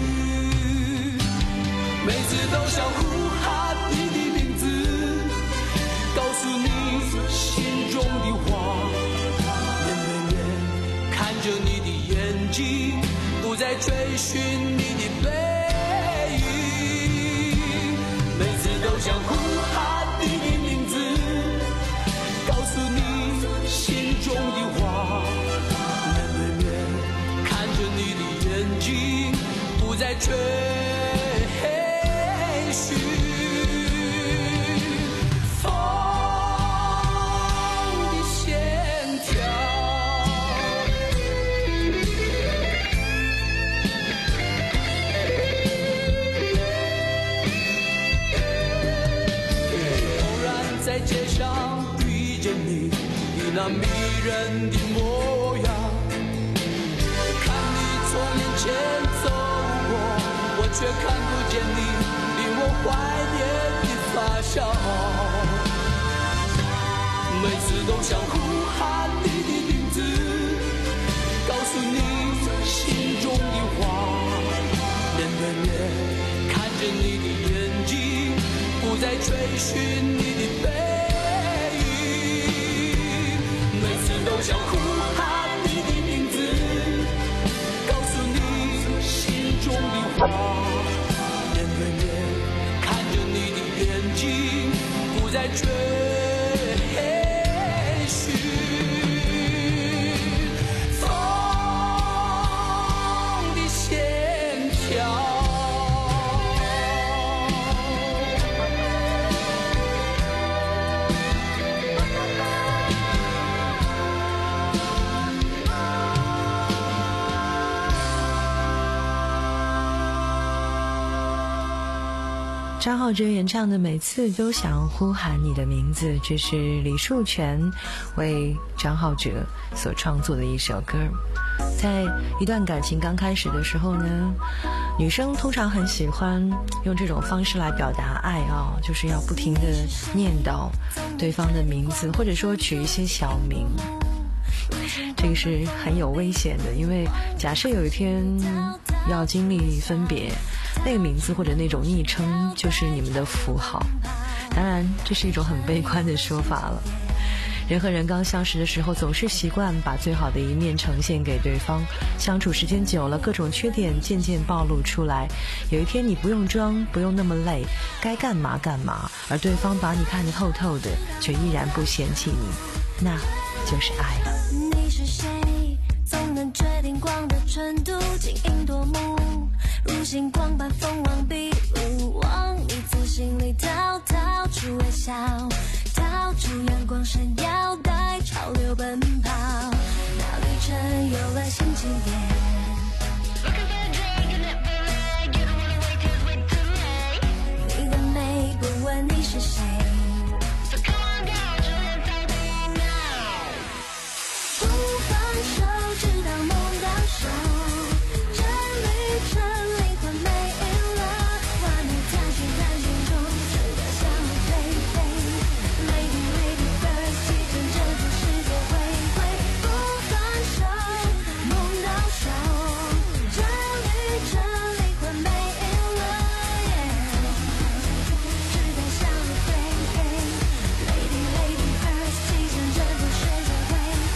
每次都想呼喊你的名字，告诉你心中的话，面对面看着你的眼睛，不再追寻你的背影，每次都想呼喊你的名字，告诉你心中的话，面对面看着你的眼睛，不再追寻风的线条。偶然在街上遇见你，你那迷人的模样，看你从眼前走过，我却看不见你我怀念的发梢，每次都想呼喊你的名字，告诉你心中的话，面对面看着你的眼睛，不再追寻你的背影，每次都想呼喊你的名字， 追寻风的线条。 张浩哲演唱的《每次都想呼喊你的名字》，这是李树全为张浩哲所创作的一首歌。在一段感情刚开始的时候呢，女生通常很喜欢用这种方式来表达爱啊，就是要不停地念叨对方的名字，或者说取一些小名。这个是很有危险的，因为假设有一天要经历分别，那个名字或者那种昵称就是你们的符号。当然这是一种很悲观的说法了。人和人刚相识的时候，总是习惯把最好的一面呈现给对方，相处时间久了，各种缺点渐渐暴露出来。有一天你不用装，不用那么累，该干嘛干嘛，而对方把你看得透透的，却依然不嫌弃你，那就是爱了。 你是谁？总能决定光的纯度，晶莹夺目，如星光般锋芒毕露，往你自信里滔滔出微笑，逃出阳光闪耀，带潮流奔跑，那旅程有了新起点。你的美不问你是谁，不放手直到梦到手，这旅程灵魂没影了，万里探寻探寻中直到向我飞飞。Lady Lady First， 启程征服世界回归，不放手梦到手，这旅程灵魂没影了， yeah， 直到向我飞飞。Lady Lady First， 启程征服世界回归。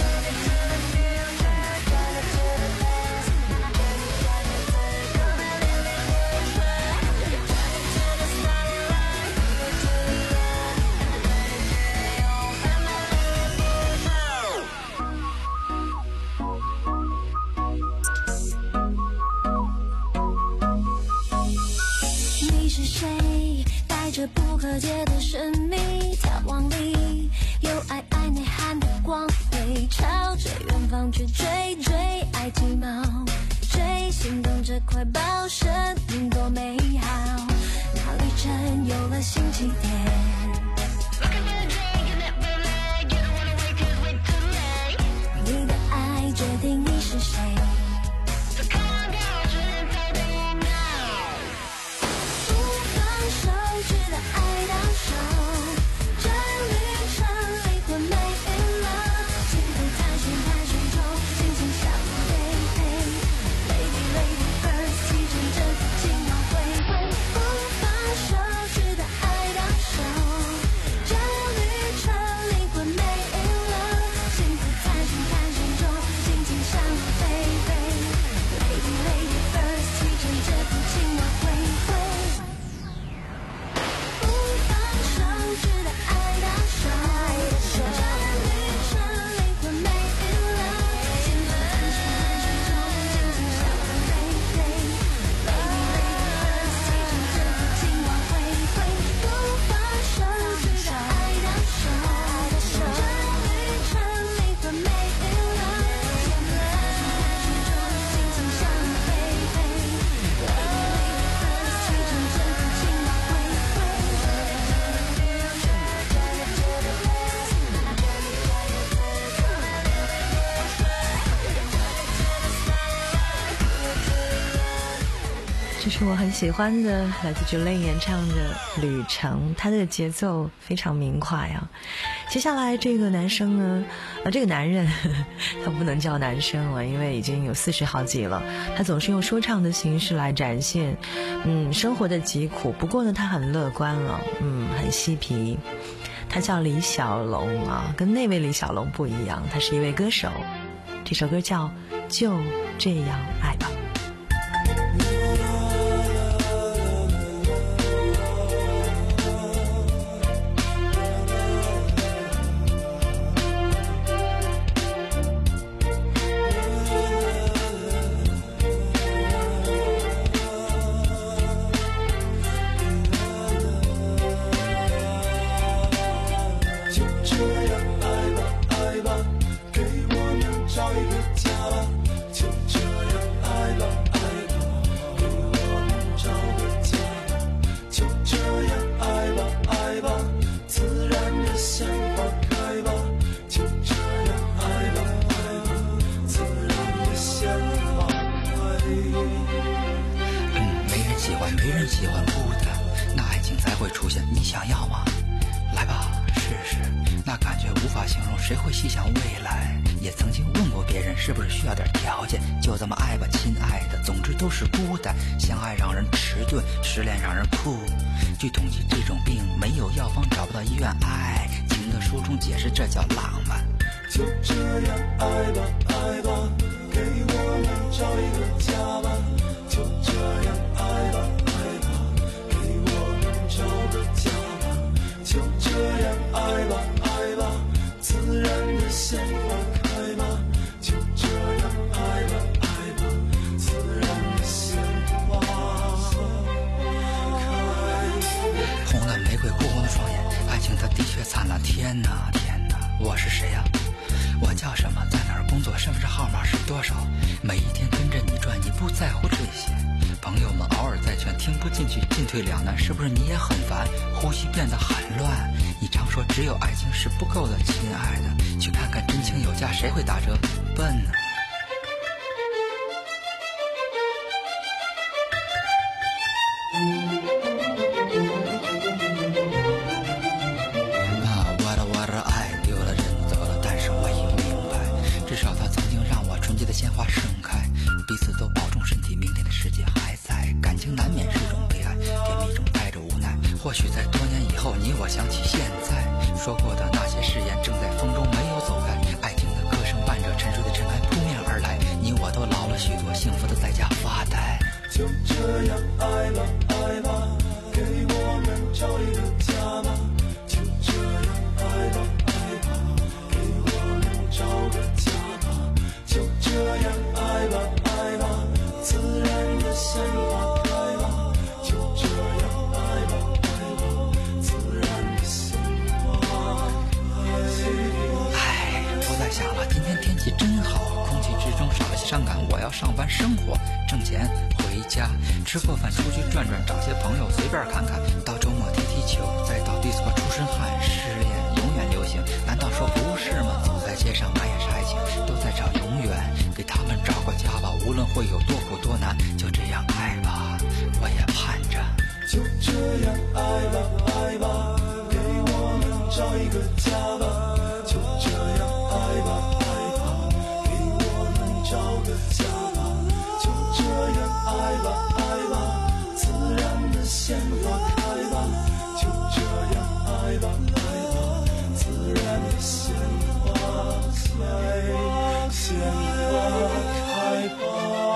你是谁？带着不可解的神秘，眺望里有爱爱内涵的光辉，朝着远方去追追，爱鸡毛追，心动着快跑，生命多美好，那旅程有了新起点。你的爱决定你是谁，不放手直到爱到手，这旅程灵魂没影了，幸福探寻探寻中，尽情向我飞飞。Lady Lady First， 启程征服今晚回归，不放手直到爱到手，这旅程灵魂没影了，幸福探寻探寻中，尽情向我飞飞。Lady Lady First， 启程征服今晚回归。不放手直到爱到手，这旅程灵魂没影了，幸福探寻探寻中，尽情向我飞飞。Lady Lady First， 启程征服今晚回归，不放手直到爱到手，这旅程灵魂没影了，幸福探寻探寻中，尽情向我飞飞。Lady Lady First， 启程征服今晚回归。 这是我很喜欢的来自 Jolin 演唱的《旅程》，它的节奏非常明快啊。接下来这个男生呢，呃，这个男人呵呵他不能叫男生了，因为已经有四十好几了。他总是用说唱的形式来展现，嗯，生活的疾苦。不过呢，他很乐观了，嗯，很嬉皮。他叫李小龙啊，跟那位李小龙不一样，他是一位歌手。这首歌叫《就这样爱吧》。 要吗？来吧，试试。那感觉无法形容，谁会细想未来？也曾经问过别人，是不是需要点条件？就这么爱吧，亲爱的。总之都是孤单，相爱让人迟钝，失恋让人哭。据统计，这种病没有药方，找不到医院。爱情的书中解释，这叫浪漫。 就这样爱吧，爱吧，给我们找一个家吧。就这样爱吧，爱吧，给我们找个家吧。就这样爱吧，爱吧，自然的鲜花开吧。就这样爱吧，爱吧，自然的鲜花开。 红的玫瑰，哭红的双眼，爱情它的确灿烂。天哪，天哪，我是谁呀、啊？我叫什么？在哪儿工作？身份证号码是多少？每一天跟着你转，你不在乎这些。朋友们偶尔在劝，听不进去，进退两难。是不是你也很烦？呼吸变得很乱。你常说只有爱情是不够的，亲爱的，去看看真情有价，谁会打折？笨呢、啊？我的我的爱丢了人走了，但是我已明白，至少它曾经让我纯洁的鲜花盛开。彼此都保重身体，明天的世界还在。感情难免是种悲哀，甜蜜中带着无奈。或许在多年以后，你我想起现在说过的那些誓言，正在风中没有走开。爱情的歌声伴着沉睡的尘埃扑面而来，你我都老了许多，幸福的在家发呆。 就这样爱吧，爱吧，给我们找一个家吧。就这样爱吧，爱吧，给我们找个家吧。就这样爱吧，爱吧，自然的鲜花开吧。就这样爱吧，爱吧，自然的鲜花开。 唉，不再想了，今天天气真好，空气之中少了些伤感。我要上班生活，挣钱回家，吃过饭出去转转，找些朋友随便看看。到周末踢踢球，再到迪斯科出身汗。失恋永远流行，难道说不是吗？走在街上满眼是爱情，都在找永远，给他们找个家吧。无论会有多苦多难，就这样爱吧，我也盼着。 就这样爱吧，爱吧，给我们找一个家吧。就这样爱吧，爱吧，给我们找个家吧。就这样爱吧，爱吧，自然的鲜花开吧。就这样爱吧，爱吧，自然的鲜花开，鲜花开吧。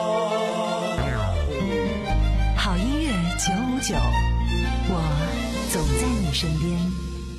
好音乐九五九，我总在你身边。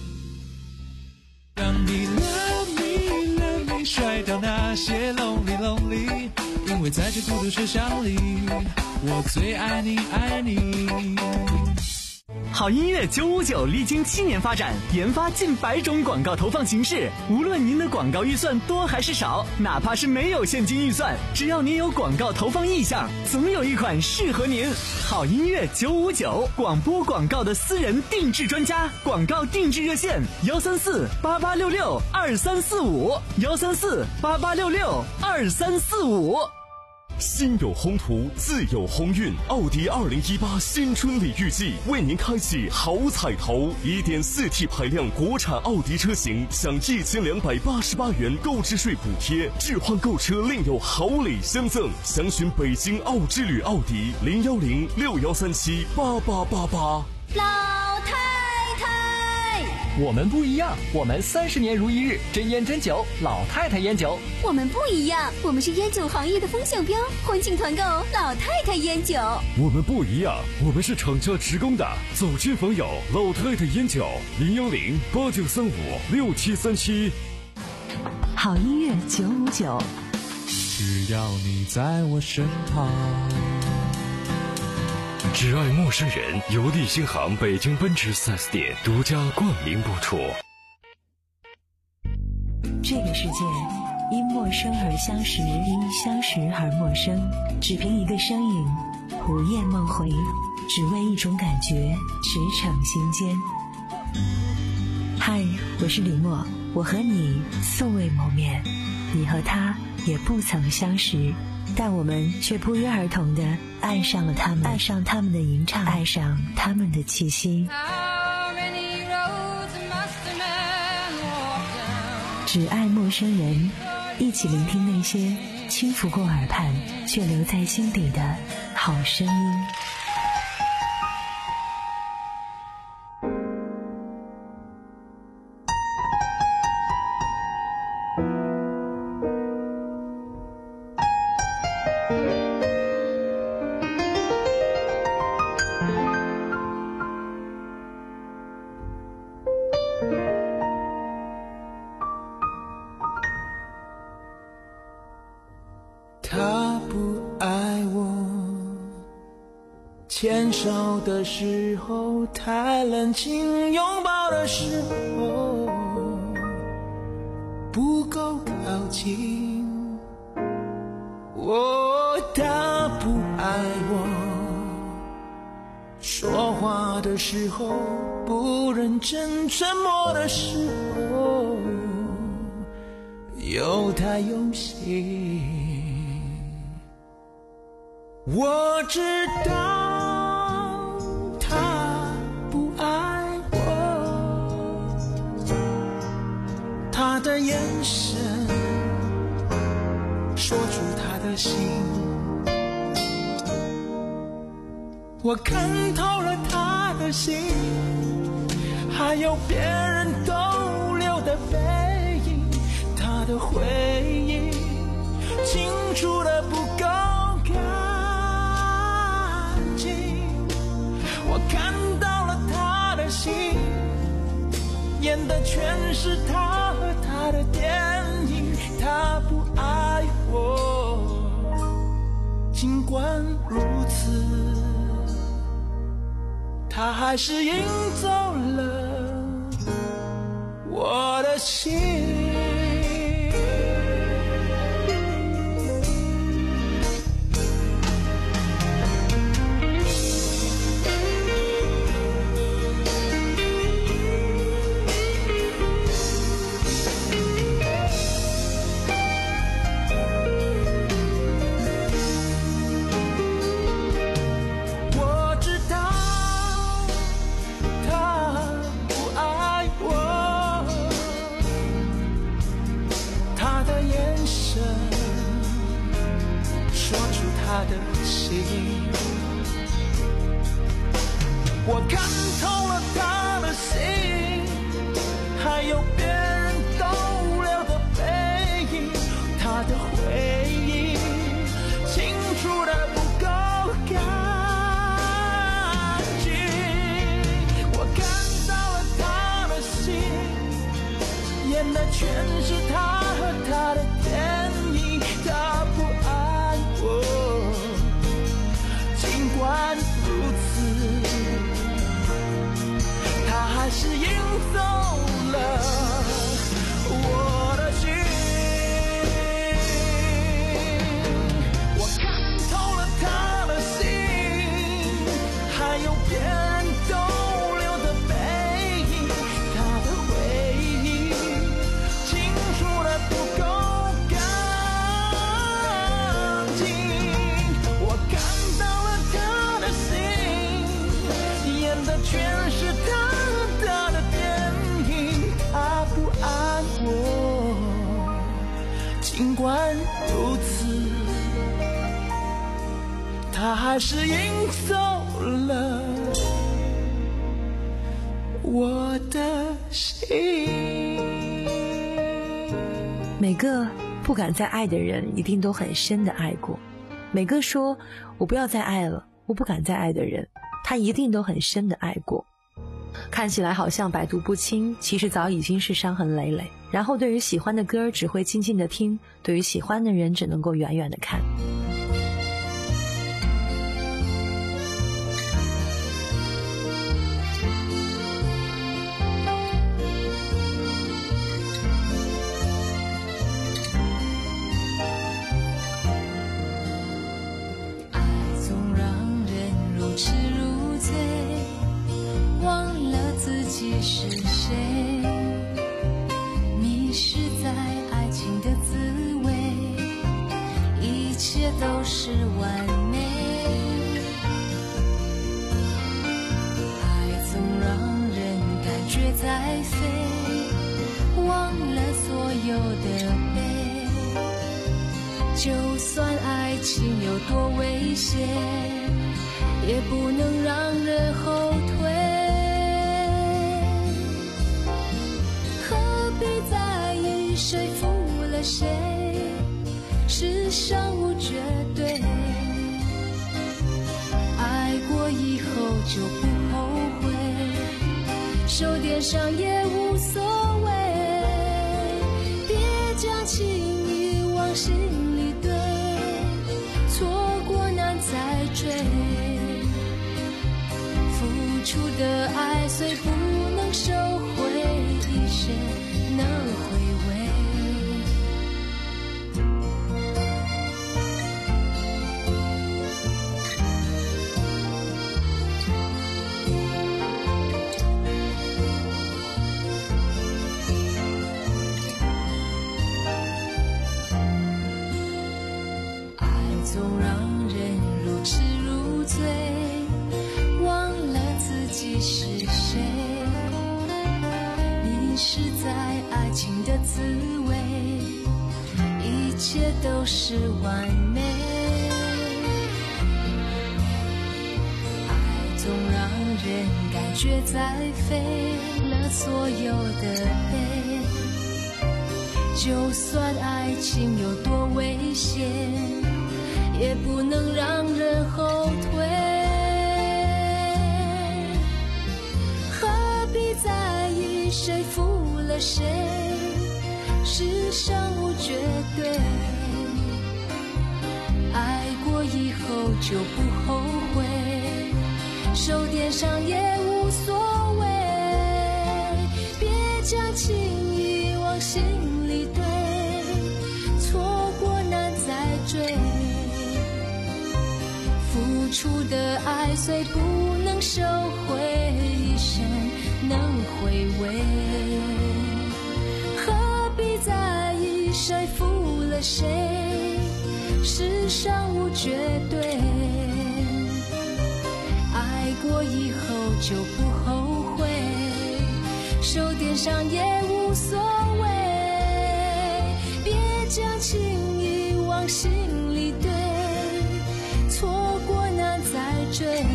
让你 love me love me 甩掉那些 lonely lonely， 因为在这孤独车厢里，我最爱你爱你。 好音乐九五九历经七年发展，研发近百种广告投放形式。无论您的广告预算多还是少，哪怕是没有现金预算，只要您有广告投放意向，总有一款适合您。好音乐九五九，广播广告的私人定制专家，广告定制热线：幺三四八八六六二三四五，幺三四八八六六二三四五。 心有宏图，自有鸿运。奥迪二零一八新春礼遇季为您开启好彩头， 一点四 T 排量国产奥迪车型享一千两百八十八元购置税补贴，置换购车另有好礼相赠。详询北京奥之旅奥迪零幺零六幺三七八八八八。 老太太， 我们不一样，我们三十年如一日，真烟真酒，老太太烟酒。 我们不一样，我们是烟酒行业的风向标，欢庆团购老太太烟酒。 我们不一样，我们是厂家职工的，走亲访友，老太太烟酒零幺零八九三五六七三七。 好音乐九五九， 只要你在我身旁。 只爱陌生人，由利星行北京奔驰 四 S 店独家冠名播出。 这个世界因陌生而相识，因相识而陌生。只凭一个身影，午夜梦回，只为一种感觉，驰骋心间。嗨，我是李默，我和你素未谋面，你和他也不曾相识，但我们却不约而同地爱上了他们，爱上他们的吟唱，爱上他们的气息。 只爱陌生人，一起聆听那些轻拂过耳畔却留在心底的好声音。 他不爱我，牵手的时候太冷清，拥抱的时候不够靠近。哦，他不爱我，说话的时候不认真，沉默的时候又太用心。我知道他不爱我，他的眼神说出他的心，我看透了他的心，还有别人逗留的背影，他的回忆清楚的不够我看到了他的心，演的全是他和他的电影。他不爱我，尽管如此，他还是赢走了我的心。他的心，我看透了他的心，还有别人逗留的背影，他的回忆清楚的不够干净。我看到了他的心，演的全是他和他的电影。他不爱我，尽管如此，他还是赢走了我的心。我看透了他的心，还有别人逗留的背影，他的回忆清楚的不够干净。我看到了他的心，演的全是他和他的电影。他不爱我，尽管如此，他还是赢走了我的心。 每个不敢再爱的人一定都很深的爱过，每个说我不要再爱了，我不敢再爱的人，他一定都很深的爱过。看起来好像百毒不侵，其实早已经是伤痕累累。然后对于喜欢的歌只会静静的听，对于喜欢的人只能够远远的看。 是谁迷失在爱情的滋味，一切都是完美，爱总让人感觉在飞， 忘了所有的悲，就算爱情有多危险，也不能让人后退。何必在意谁负了谁？世上无绝对，爱过以后就不后悔，受点伤也无所谓，别将情谊往心里堆，错过难再追，付出的爱虽不能收回，一生能回味。总让人如痴如醉，忘了自己是谁，迷失在爱情的滋味，一切都是完美。爱总让人感觉在飞了所有的悲，就算爱情有多危险，也不能让人后退。何必在意谁负了谁？世上无绝对，爱过以后就不后悔，受点伤也无所谓，别将情谊往心里堆，错过难再追，付出的爱虽不能收回，一生能回味。何必在意谁负了谁？世上无绝对，爱过以后就不后悔，受点伤也无所谓，别将情谊往心里堆，错过难再追，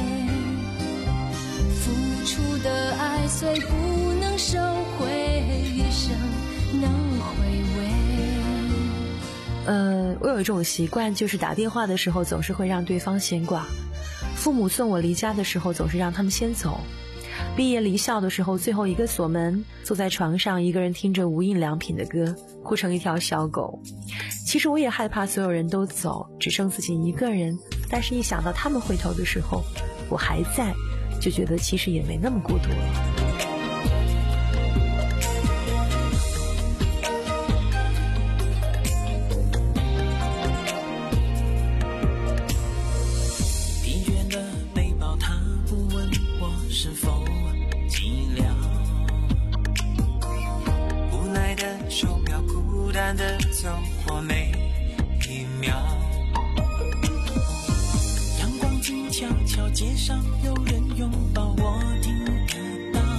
付出的爱虽不能收回，一生能回味。 呃，我有一种习惯，就是打电话的时候总是会让对方先挂。父母送我离家的时候，总是让他们先走。毕业离校的时候，最后一个锁门，坐在床上一个人听着无印良品的歌，哭成一条小狗。其实我也害怕所有人都走，只剩自己一个人，但是一想到他们回头的时候我还在，就觉得其实也没那么孤独了。 的走过每一秒，阳光静悄悄，街上有人拥抱，我听得到。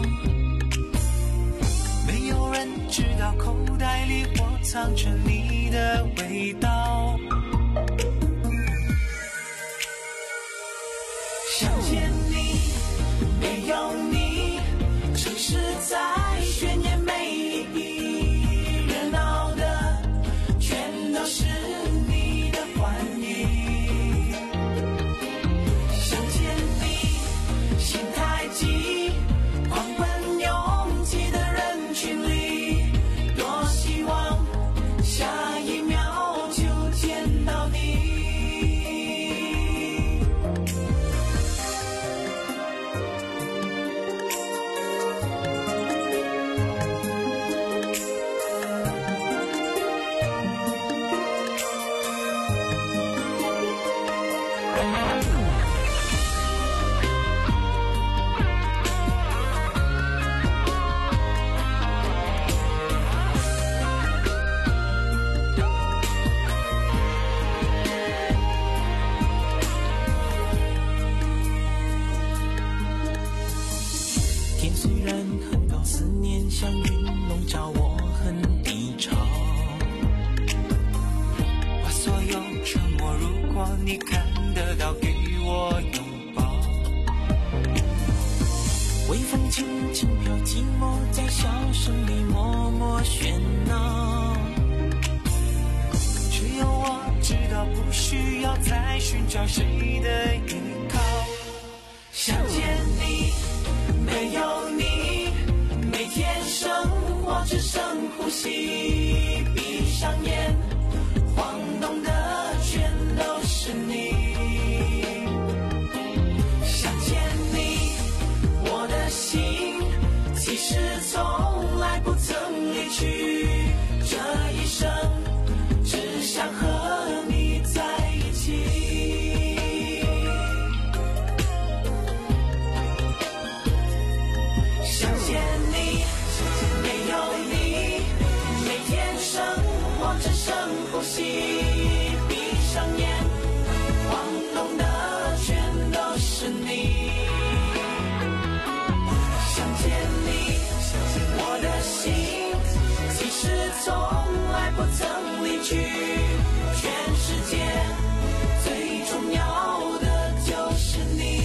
没有人知道口袋里我藏着你的味道。想见你，没有你，城市在渲染美丽。下一秒就见很高，思念像云笼罩，我很低潮。把所有沉默，如果你看得到，给我拥抱。微风轻轻飘，寂寞在笑声里默默喧闹。只有我知道，不需要再寻找谁的依靠。想见你，没有你，每天生活只剩呼吸。闭上眼，晃动的全都是你。想见你，我的心其实从来不曾离去。这一生只想和你在一起。想见你，没有你，每天生活只剩呼吸。闭上眼，晃动的全都是你。想见你，我的心其实从来不曾离去。全世界最重要的就是你。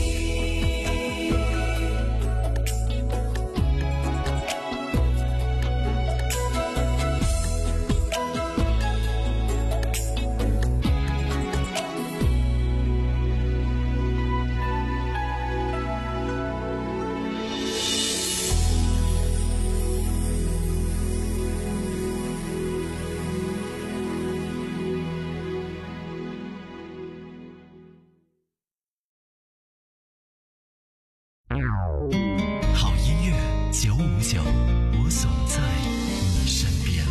好音乐九五九，我总在你身边。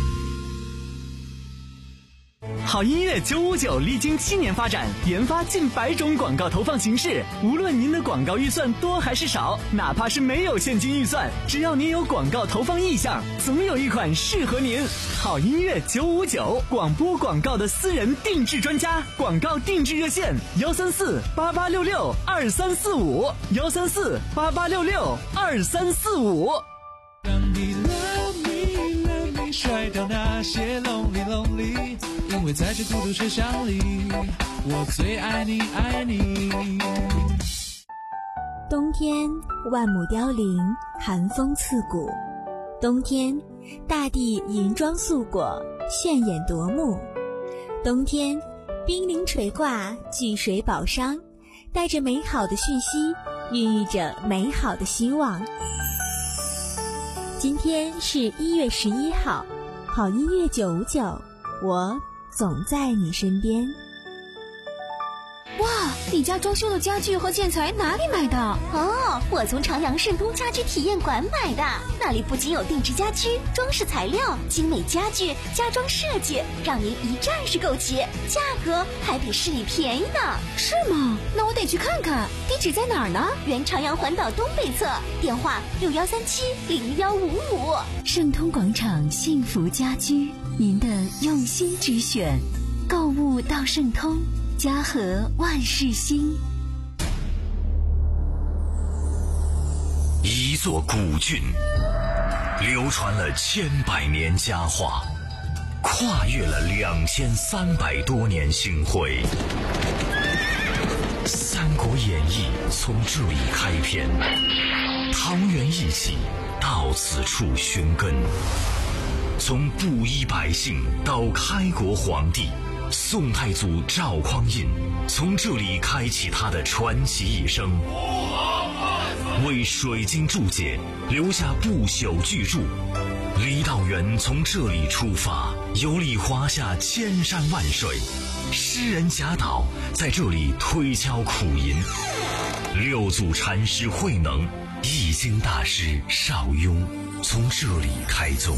好音乐九五九历经七年发展，研发近百种广告投放形式。无论您的广告预算多还是少，哪怕是没有现金预算，只要您有广告投放意向，总有一款适合您。好音乐九五九，广播广告的私人定制专家，广告定制热线：幺三四八八六六二三四五，幺三四八八六六二三四五。 让你 love me love me， 甩掉那些 lonely lonely， 因为在这孤独车厢里，我最爱你爱你。 冬天万亩凋零，寒风刺骨。冬天大地银装素裹，炫眼夺目。冬天冰凌垂挂，巨水宝觞，带着美好的讯息，孕育着美好的希望。今天是一月十一号，好音乐九五九，我总在你身边。 哇，你家装修的家具和建材哪里买的？ 哦，我从长阳盛东家居体验馆买的，那里不仅有定制家居、装饰材料、精美家具、家装设计，让您一站式购齐，价格还比市里便宜呢。 是吗？那我得去看看。地址在哪儿呢？ 原长阳环岛东北侧，电话六幺三七零幺五五。 盛通广场幸福家居，您的用心之选，购物到盛通。家和万事兴。 一座古郡，流传了千百年佳话，跨越了两千三百多年星辉。《三国演义》从这里开篇，桃园义气到此处寻根，从布衣百姓到开国皇帝。宋太祖赵匡胤从这里开启他的传奇一生，为水晶注解留下不朽巨著。李道元从这里出发，游历华夏千山万水。诗人贾岛在这里推敲苦吟，六祖禅师慧能、易经大师邵雍从这里开宗。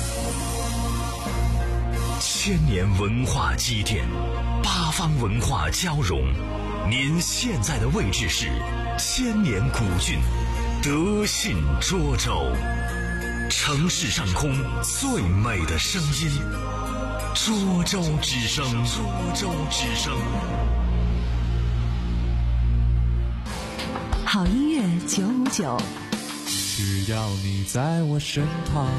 千年文化积淀，八方文化交融。您现在的位置是千年古郡德信涿州，城市上空最美的声音，涿州之声。涿州之声。 好音乐九五九， 只要你在我身旁。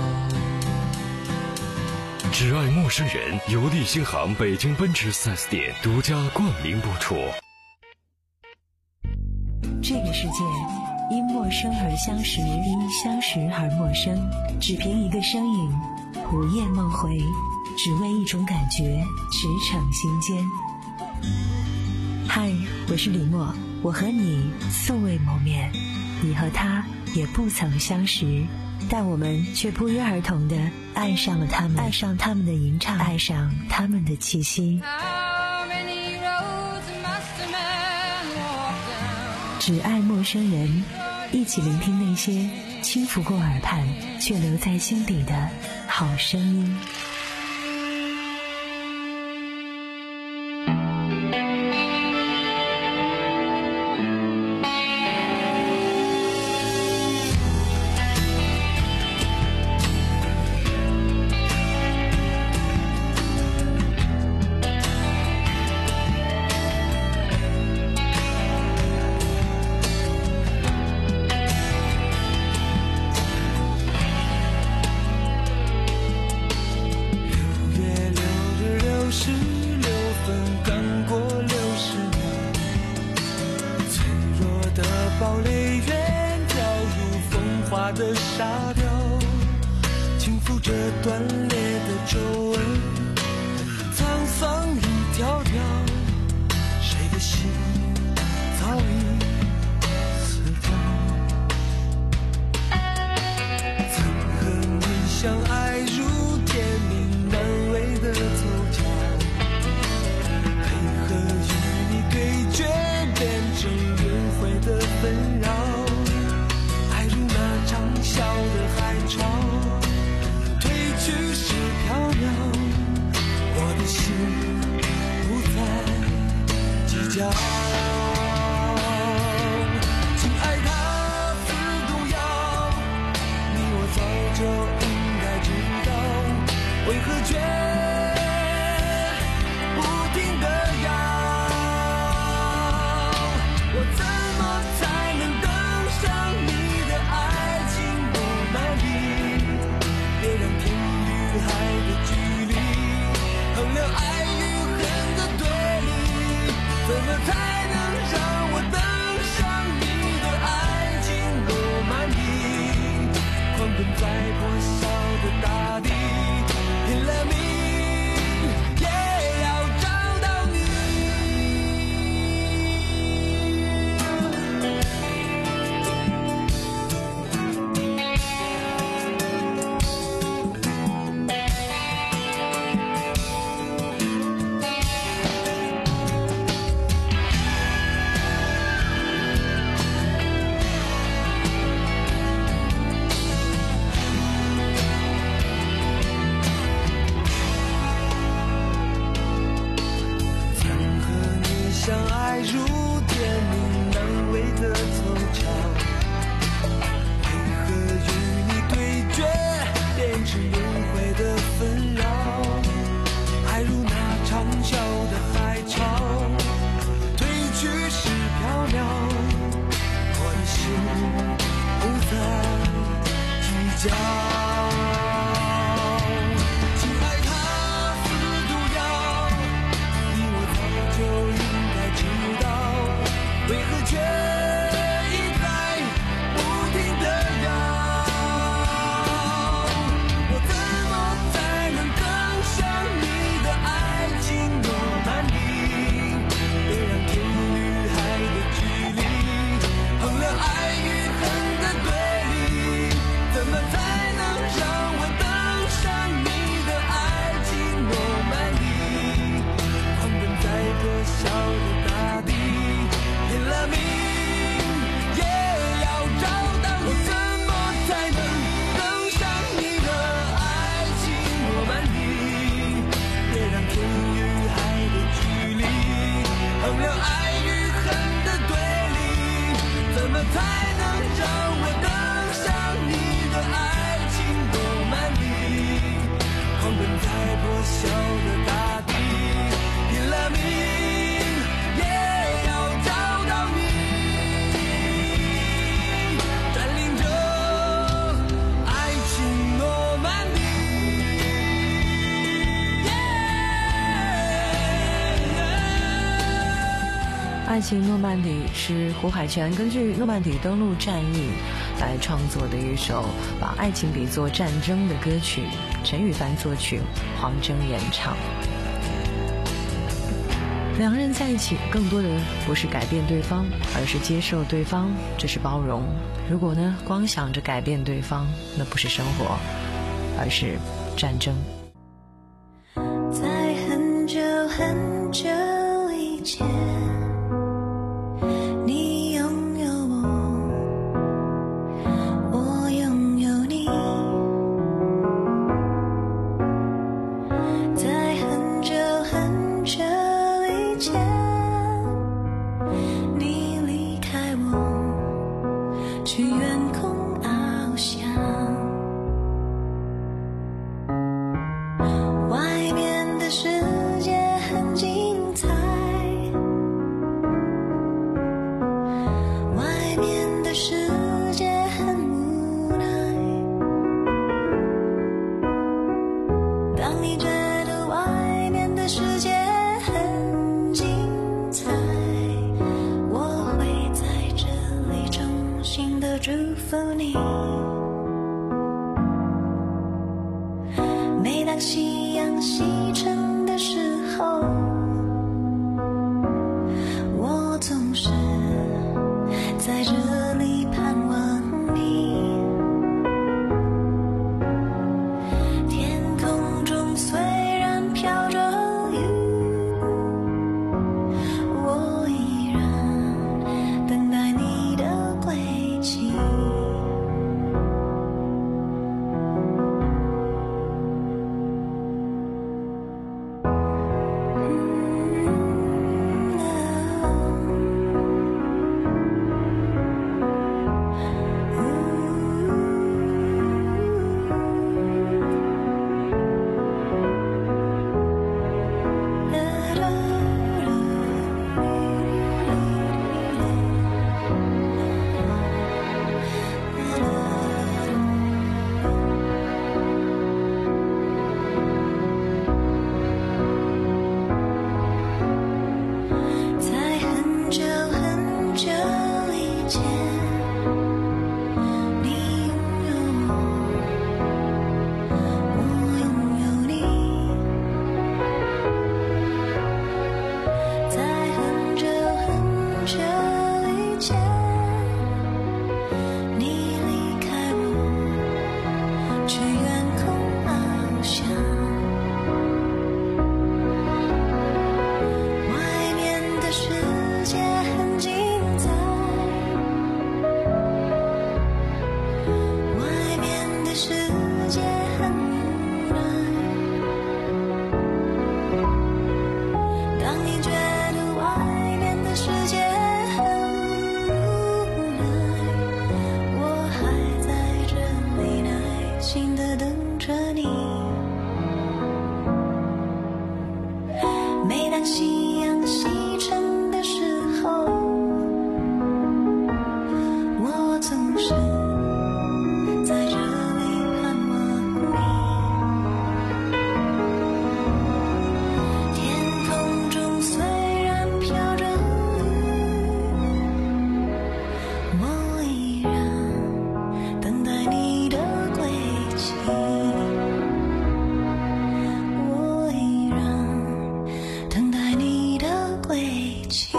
只爱陌生人由立新航北京奔驰 四 S 店独家冠名播出。 这个世界因陌生而相识，因相识而陌生。只凭一个身影，午夜梦回，只为一种感觉，驰骋心间。嗨，我是李默，我和你素未谋面，你和他也不曾相识，但我们却不约而同地爱上了他们，爱上他们的吟唱，爱上他们的气息。只爱陌生人，一起聆听那些轻拂过耳畔却留在心底的好声音。 的沙雕，轻抚着断裂的皱纹，沧桑一条条，谁的心早已死掉。曾和你相爱如天命难违的凑巧，配合与你对决变成轮回的纷扰，长啸的海潮，退去时缥缈，我的心不再计较。亲爱它似毒药，你我早就应该知道，为何却不停地摇？我怎么才能登上你的爱？海的距离，衡量爱与恨的对立，怎么才能让我登上你的爱情罗曼蒂？狂奔在破晓的大地，拼了命也要找到你。相爱如天命难违的凑巧，为何与你对决变成轮回的纷扰？爱如那长啸的海潮，退去时缥缈，我的心不再计较。为何却一再不停地摇？我怎么才能登上你的爱情罗曼蒂？别让天与海的距离，衡量爱与恨的对立，怎么才能爱情诺曼底是胡海泉根据诺曼底登陆战役来创作的一首把爱情比作战争的歌曲，陈羽凡作曲，黄铮演唱。两个人在一起更多的不是改变对方，而是接受对方，这是包容。如果呢光想着改变对方，那不是生活，而是战争。 在很久很久以前，你拥有我，我拥有你。在很久很久以前，你离开我，去远空翱翔。外面的世界很精彩，外面的世界很无奈。当你觉得外面的世界很精彩，我会在这里衷心的祝福你。每当夕阳西沉的时候，我总是在这里盼望你。天空中虽然飘着雨，我依然等待你的归期。在很久很久以前，你拥有我，我拥有你。在很久很久以前，你离开我，去远空翱翔。外面的世界很精彩，外面的世界很无奈。当你觉得外面的世界很无奈，我还在这里耐心地等着你。每当夕阳西沉的时候，我总是在这里盼望你。天空中虽然飘着雨，我依然等待你的归期。我依然等待你的归期。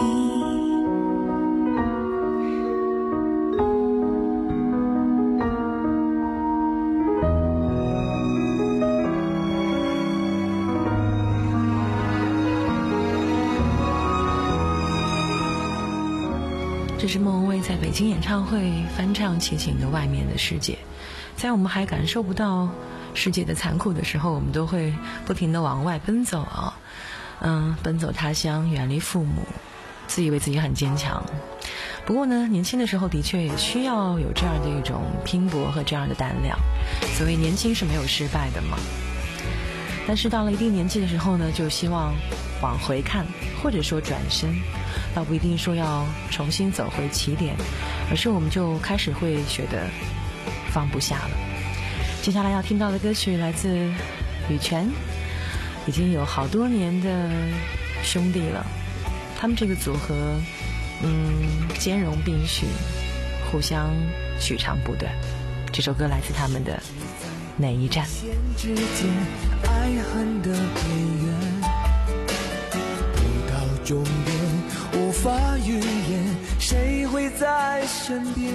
这是莫文蔚在北京演唱会翻唱齐秦的《外面的世界》。在我们还感受不到世界的残酷的时候，我们都会不停地往外奔走啊，嗯，奔走他乡，远离父母，自以为自己很坚强。不过呢，年轻的时候的确也需要有这样的一种拼搏和这样的胆量。所谓年轻是没有失败的嘛。但是到了一定年纪的时候呢，就希望往回看，或者说转身，倒不一定说要重新走回起点，而是我们就开始会觉得放不下了。接下来要听到的歌曲来自羽泉，已经有好多年的兄弟了，他们这个组合嗯，兼容并蓄，互相取长补短。这首歌来自他们的哪一站？ 之间爱恨的边缘，不到终点无法预言谁会在身边。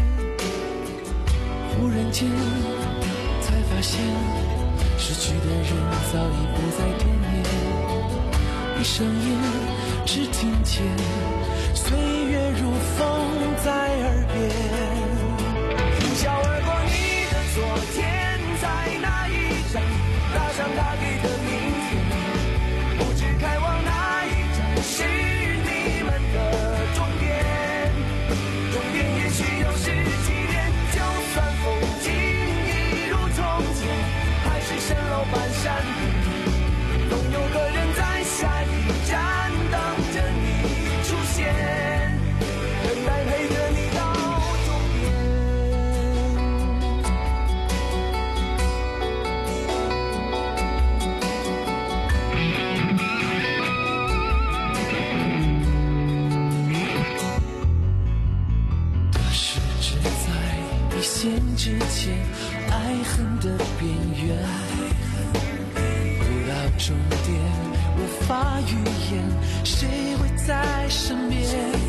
忽然间才发现，失去的人早已不再惦念。闭上眼，只听见岁月如风在耳边，呼啸而过你的昨天，在那一站搭上他给的明天，不知开往哪一站是你们的终点。终点也许又是起点，就算风景一如从前，还是蜃楼般闪电，总有个人在下一站等着你出现，等待陪着你到终点。得失只在一线之间，爱恨的边缘，不到终点无法预言谁会在身边。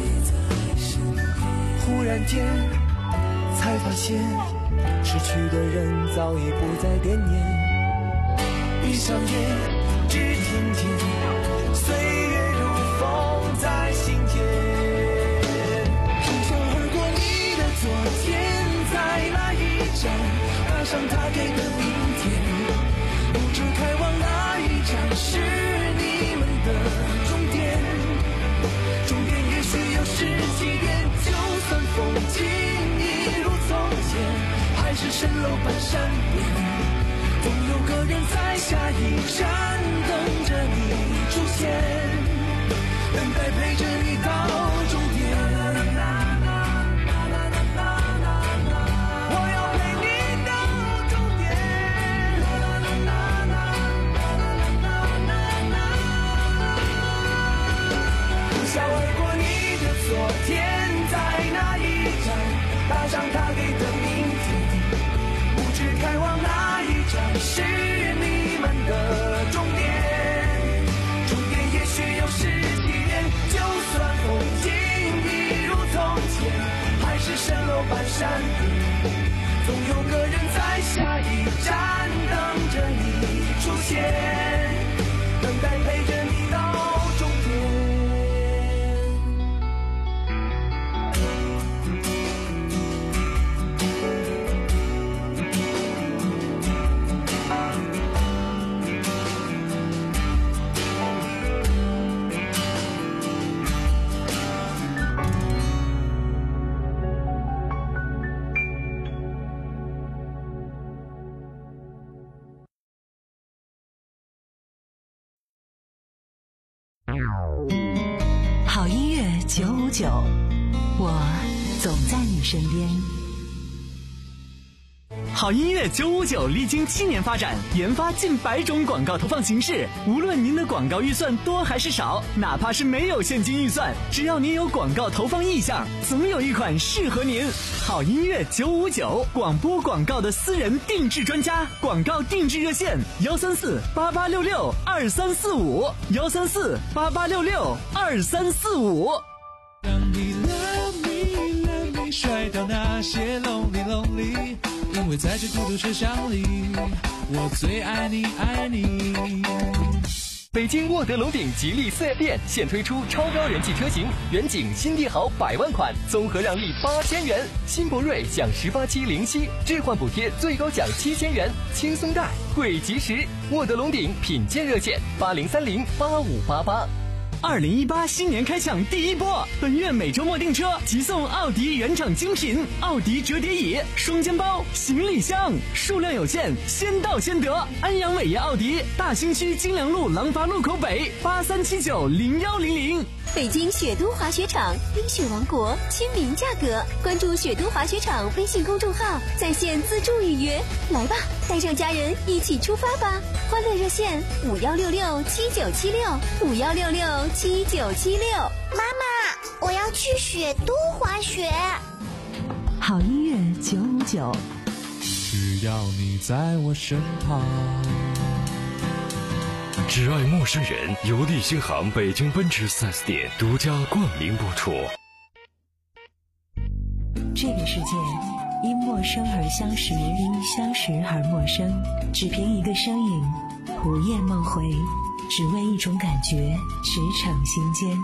忽然间才发现，失去的人早已不再惦念。闭上眼，只听见岁月如风在心间。呼啸而过你的昨天，在那一站搭上他给的明天，不知开往哪一站是你们的终点。终点也许又是起点，就算风景一如从前，还是蜃楼般闪电，总有个人在下一站等着你出现，等待陪着你到终点。我要陪你到终点。呼啸而过你的昨天，在那一站搭上他给的明天，不知开往哪一站是你们的终点。终点也许又是起点，就算风景一如从前，还是蜃楼般闪电，总有个人在下一站等着你出现，等待陪着你到终点。 好音乐九五九，我总在你身边。 好音乐九五九历经七年发展，研发近百种广告投放形式。无论您的广告预算多还是少，哪怕是没有现金预算，只要您有广告投放意向，总有一款适合您。好音乐九五九，广播广告的私人定制专家，广告定制热线：幺三四八八六六二三四五，幺三四八八六六二三四五。 让你 love me love me 甩掉那些 lonely lonely， 因为在这孤独车厢里，我最爱你爱你。 北京沃德龙鼎吉利四 S 店现推出超高人气车型，远景新帝豪百万款，综合让利八千元；新博瑞享十八期零息，置换补贴最高享七千元，轻松贷，惠及时。沃德龙鼎品鉴热线：八零三零八五八八。 二零一八新年开抢第一波，本月每周末订车即送奥迪原厂精品奥迪折叠椅、双肩包、行李箱，数量有限，先到先得。安阳伟业奥迪大兴区金良路廊坊路口北八三七九零幺零零。 北京雪都滑雪场，冰雪王国，亲民价格。关注雪都滑雪场微信公众号，在线自助预约。来吧，带上家人一起出发吧！欢乐热线五幺六六七九七六五幺六六七九七六。 妈妈，我要去雪都滑雪。 好音乐九五九， 只要你在我身旁。 只爱陌生人由立新行北京奔驰 四 S 店独家冠名播出。 这个世界因陌生而相识，因相识而陌生。只凭一个声音，午夜梦回，只为一种感觉，驰骋心间。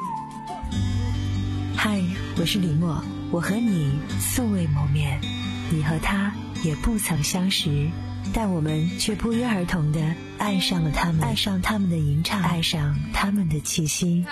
嗨，我是李默，我和你素未谋面，你和他也不曾相识，但我们却不约而同地爱上了他们，爱上他们的吟唱，爱上他们的气息。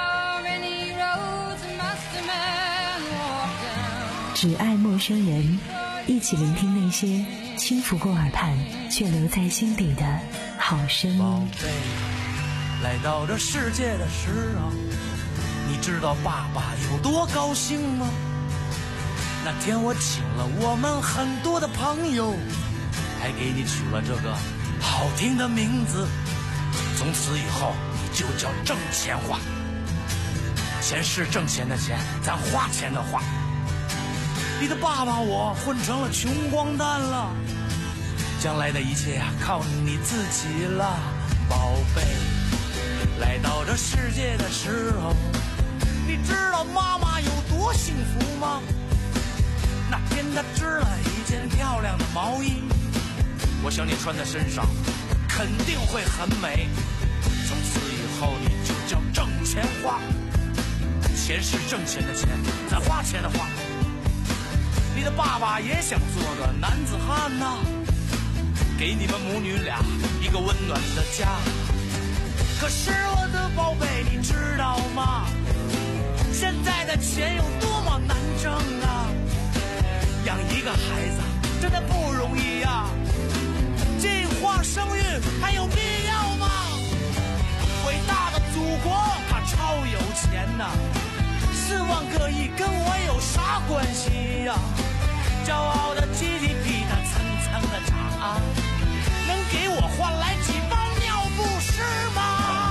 只爱陌生人，一起聆听那些轻拂过耳畔却留在心底的好声音。 宝贝，来到这世界的时候，你知道爸爸有多高兴吗？那天我请了我们很多的朋友，还给你取了这个好听的名字。从此以后你就叫挣钱花，钱是挣钱的钱，咱花钱的花。你的爸爸我混成了穷光蛋了，将来的一切呀靠你自己了。宝贝，来到这世界的时候，你知道妈妈有多幸福吗？那天她织了一件漂亮的毛衣，我想你穿在身上肯定会很美。从此以后你就叫挣钱花，钱是挣钱的钱，咱花钱的花。你的爸爸也想做个男子汉呐、啊，给你们母女俩一个温暖的家。可是我的宝贝，你知道吗？现在的钱有多么难挣啊！养一个孩子真的不容易呀、啊，计划生育还有必要吗？伟大的祖国它超有钱呐、啊，四万个亿跟我有啥关系呀、啊？骄傲的 G D P 它层层的涨啊，能给我换来几包尿不是吗？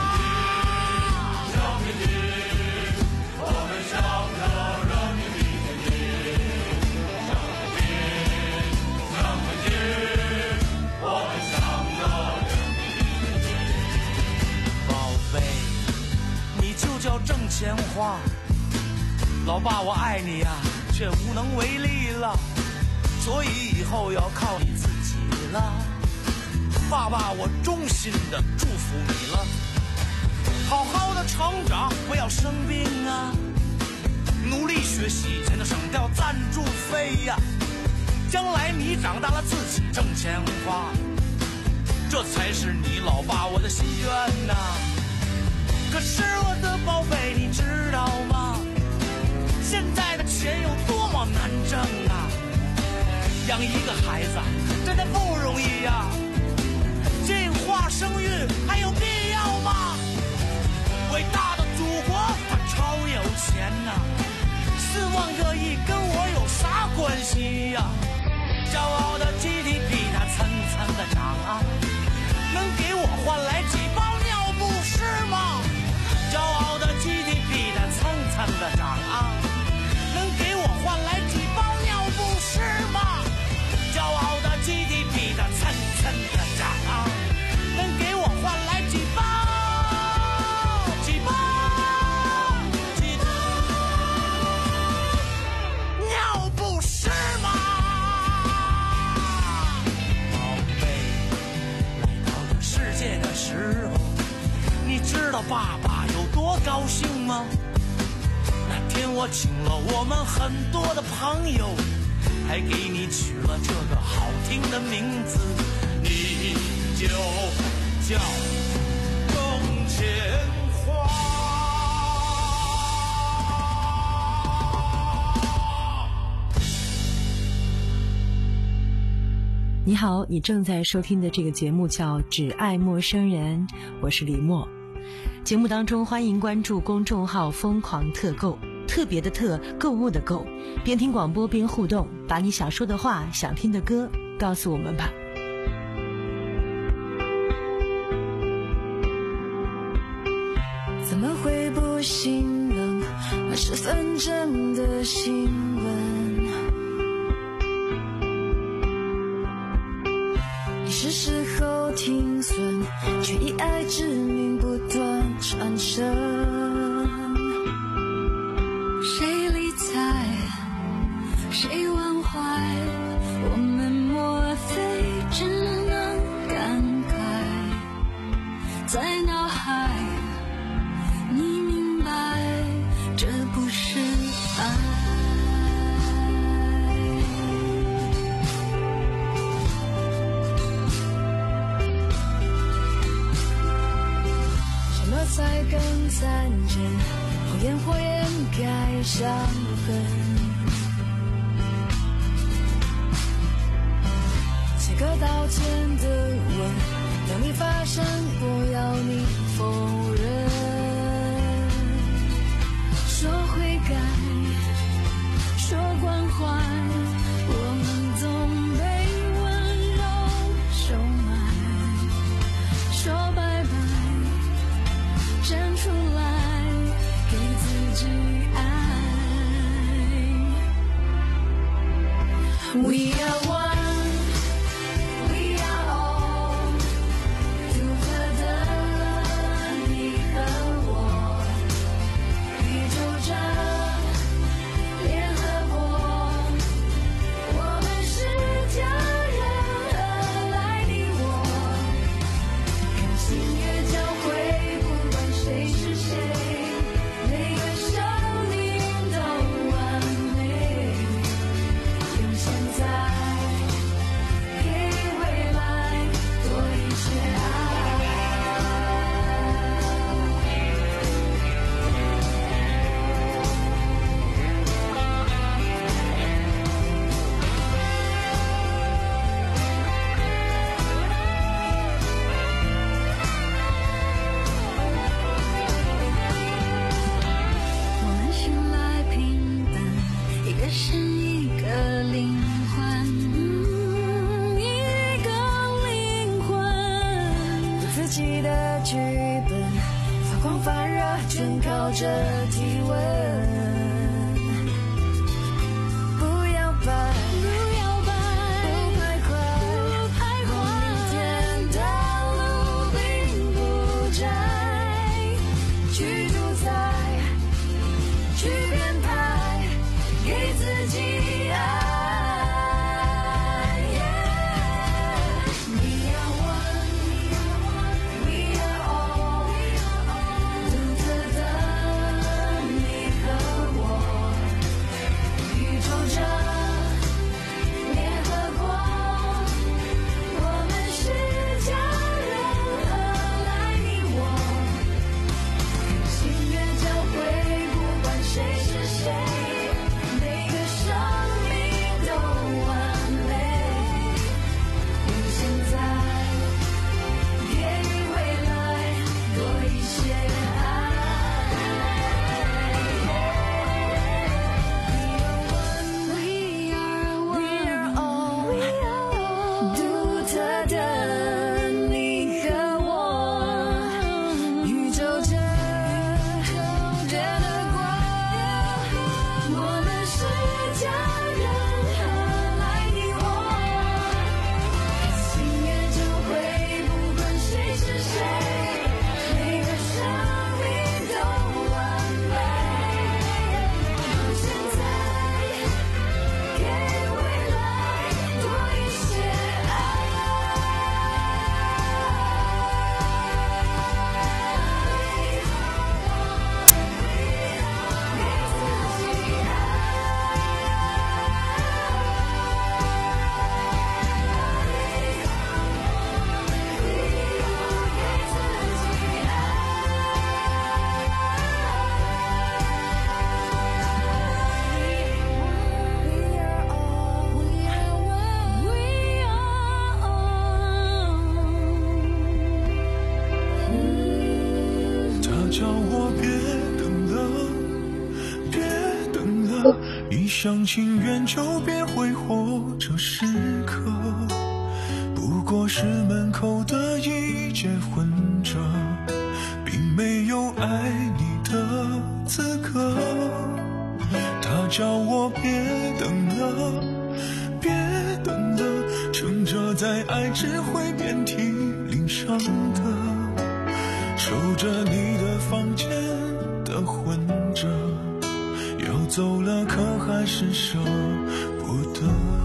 人民币，我们想着人民币，人民币，人民币，我们想着人民币。宝贝，你就叫挣钱花。老爸，我爱你呀、啊，却无能为力了。所以以后要靠你自己了，爸爸，我衷心的祝福你了，好好的成长，不要生病啊，努力学习才能省掉赞助费呀、啊，将来你长大了自己挣钱花，这才是你老爸我的心愿呐、啊。可是我的宝贝，你知道吗？现在的钱有多么难挣啊！养一个孩子真的不容易呀、啊，计划生育还有必要吗？伟大的祖国它超有钱呐、啊，四万个亿跟我有啥关系呀、啊？骄傲的 G D P 它层层的涨啊，能给我换来几包尿不是吗？骄傲的 G D P 它层层的涨啊，能给我换来几包尿不是吗？骄傲的 G D P 它层层的涨啊，能给我换来几包几包几包尿不是吗？宝贝，来到这世界的时候，你知道爸爸有多高兴吗？那天我请了我们很多的朋友，还给你取了这个好听的名字，你就叫挣钱花。 你好，你正在收听的这个节目叫《只爱陌生人》，我是李默。节目当中欢迎关注公众号疯狂特购，特别的特，购物的购，边听广播边互动，把你想说的话，想听的歌告诉我们吧。 怎么会不行呢？还是是纷争的新闻。你是时候停损，却以爱之名不断传承。谁理睬，谁忘怀，我们莫非只能感慨，在脑海你明白这不是爱。什么才更残忍？谎言或掩盖伤痕。写个道歉的吻，当你发生过要你否认。说悔改，说关怀，我们总被温柔收买。说拜拜，站出来给自己爱。We are one, we are all， 独特的你和我，宇宙着联合国，我们是家人，何来你我？感情越交汇，不管谁是谁，每个生命都完美。用现在给未来多一些爱。我们醒来平等，一个身一个灵魂，嗯一个灵魂，有自己的剧本，发光发热，全靠着体温。不摇摆，不摇摆，不徘徊，不徘徊。明天的路并不窄，去主宰，去编排，给自己爱。We are one, we are all， 独特的你和我，宇宙着联合国，我们是家人，何来你我？感情越交汇，不管谁是谁，每个生命都完美。用现在给未来多一些爱。We are one, we are all， 独特的你和我，宇宙着联合国，我们是家人，何来你我？感情越交汇，不管谁是谁，每个生命都完美。用现在给未来多一些他叫我别等了，别等了，一厢情愿就别挥霍这时刻，不过是门口的一介混着，并没有爱你的资格。他叫我别等了，别等了，撑着在爱只会遍体鳞伤的，守着你的房间的混着，要走了可还是舍不得。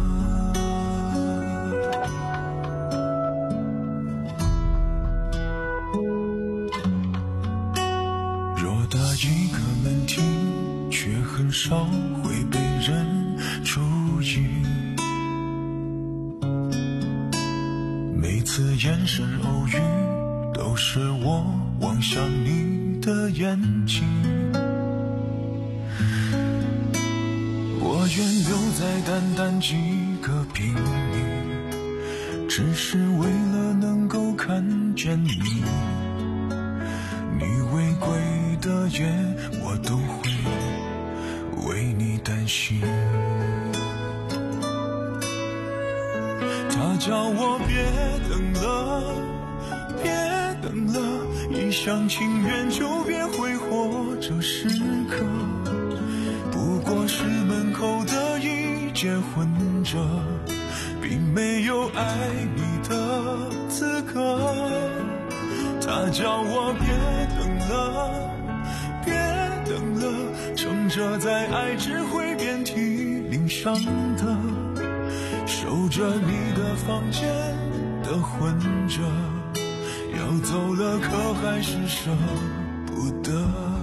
偌大一个门厅，却很少会被人注意，每次眼神偶遇都是我望向你的眼睛，我愿留在淡淡几个平米，只是为了能够看见你，你违规的夜我都会为你担心。他叫我别等了，别等了，一厢情愿就别挥霍这时刻，不过是门口的一结婚着，并没有爱你的资格。他叫我别等了，别等了，撑着在爱只会遍体鳞伤的，守着你的房间的混着，要走了可还是舍不得。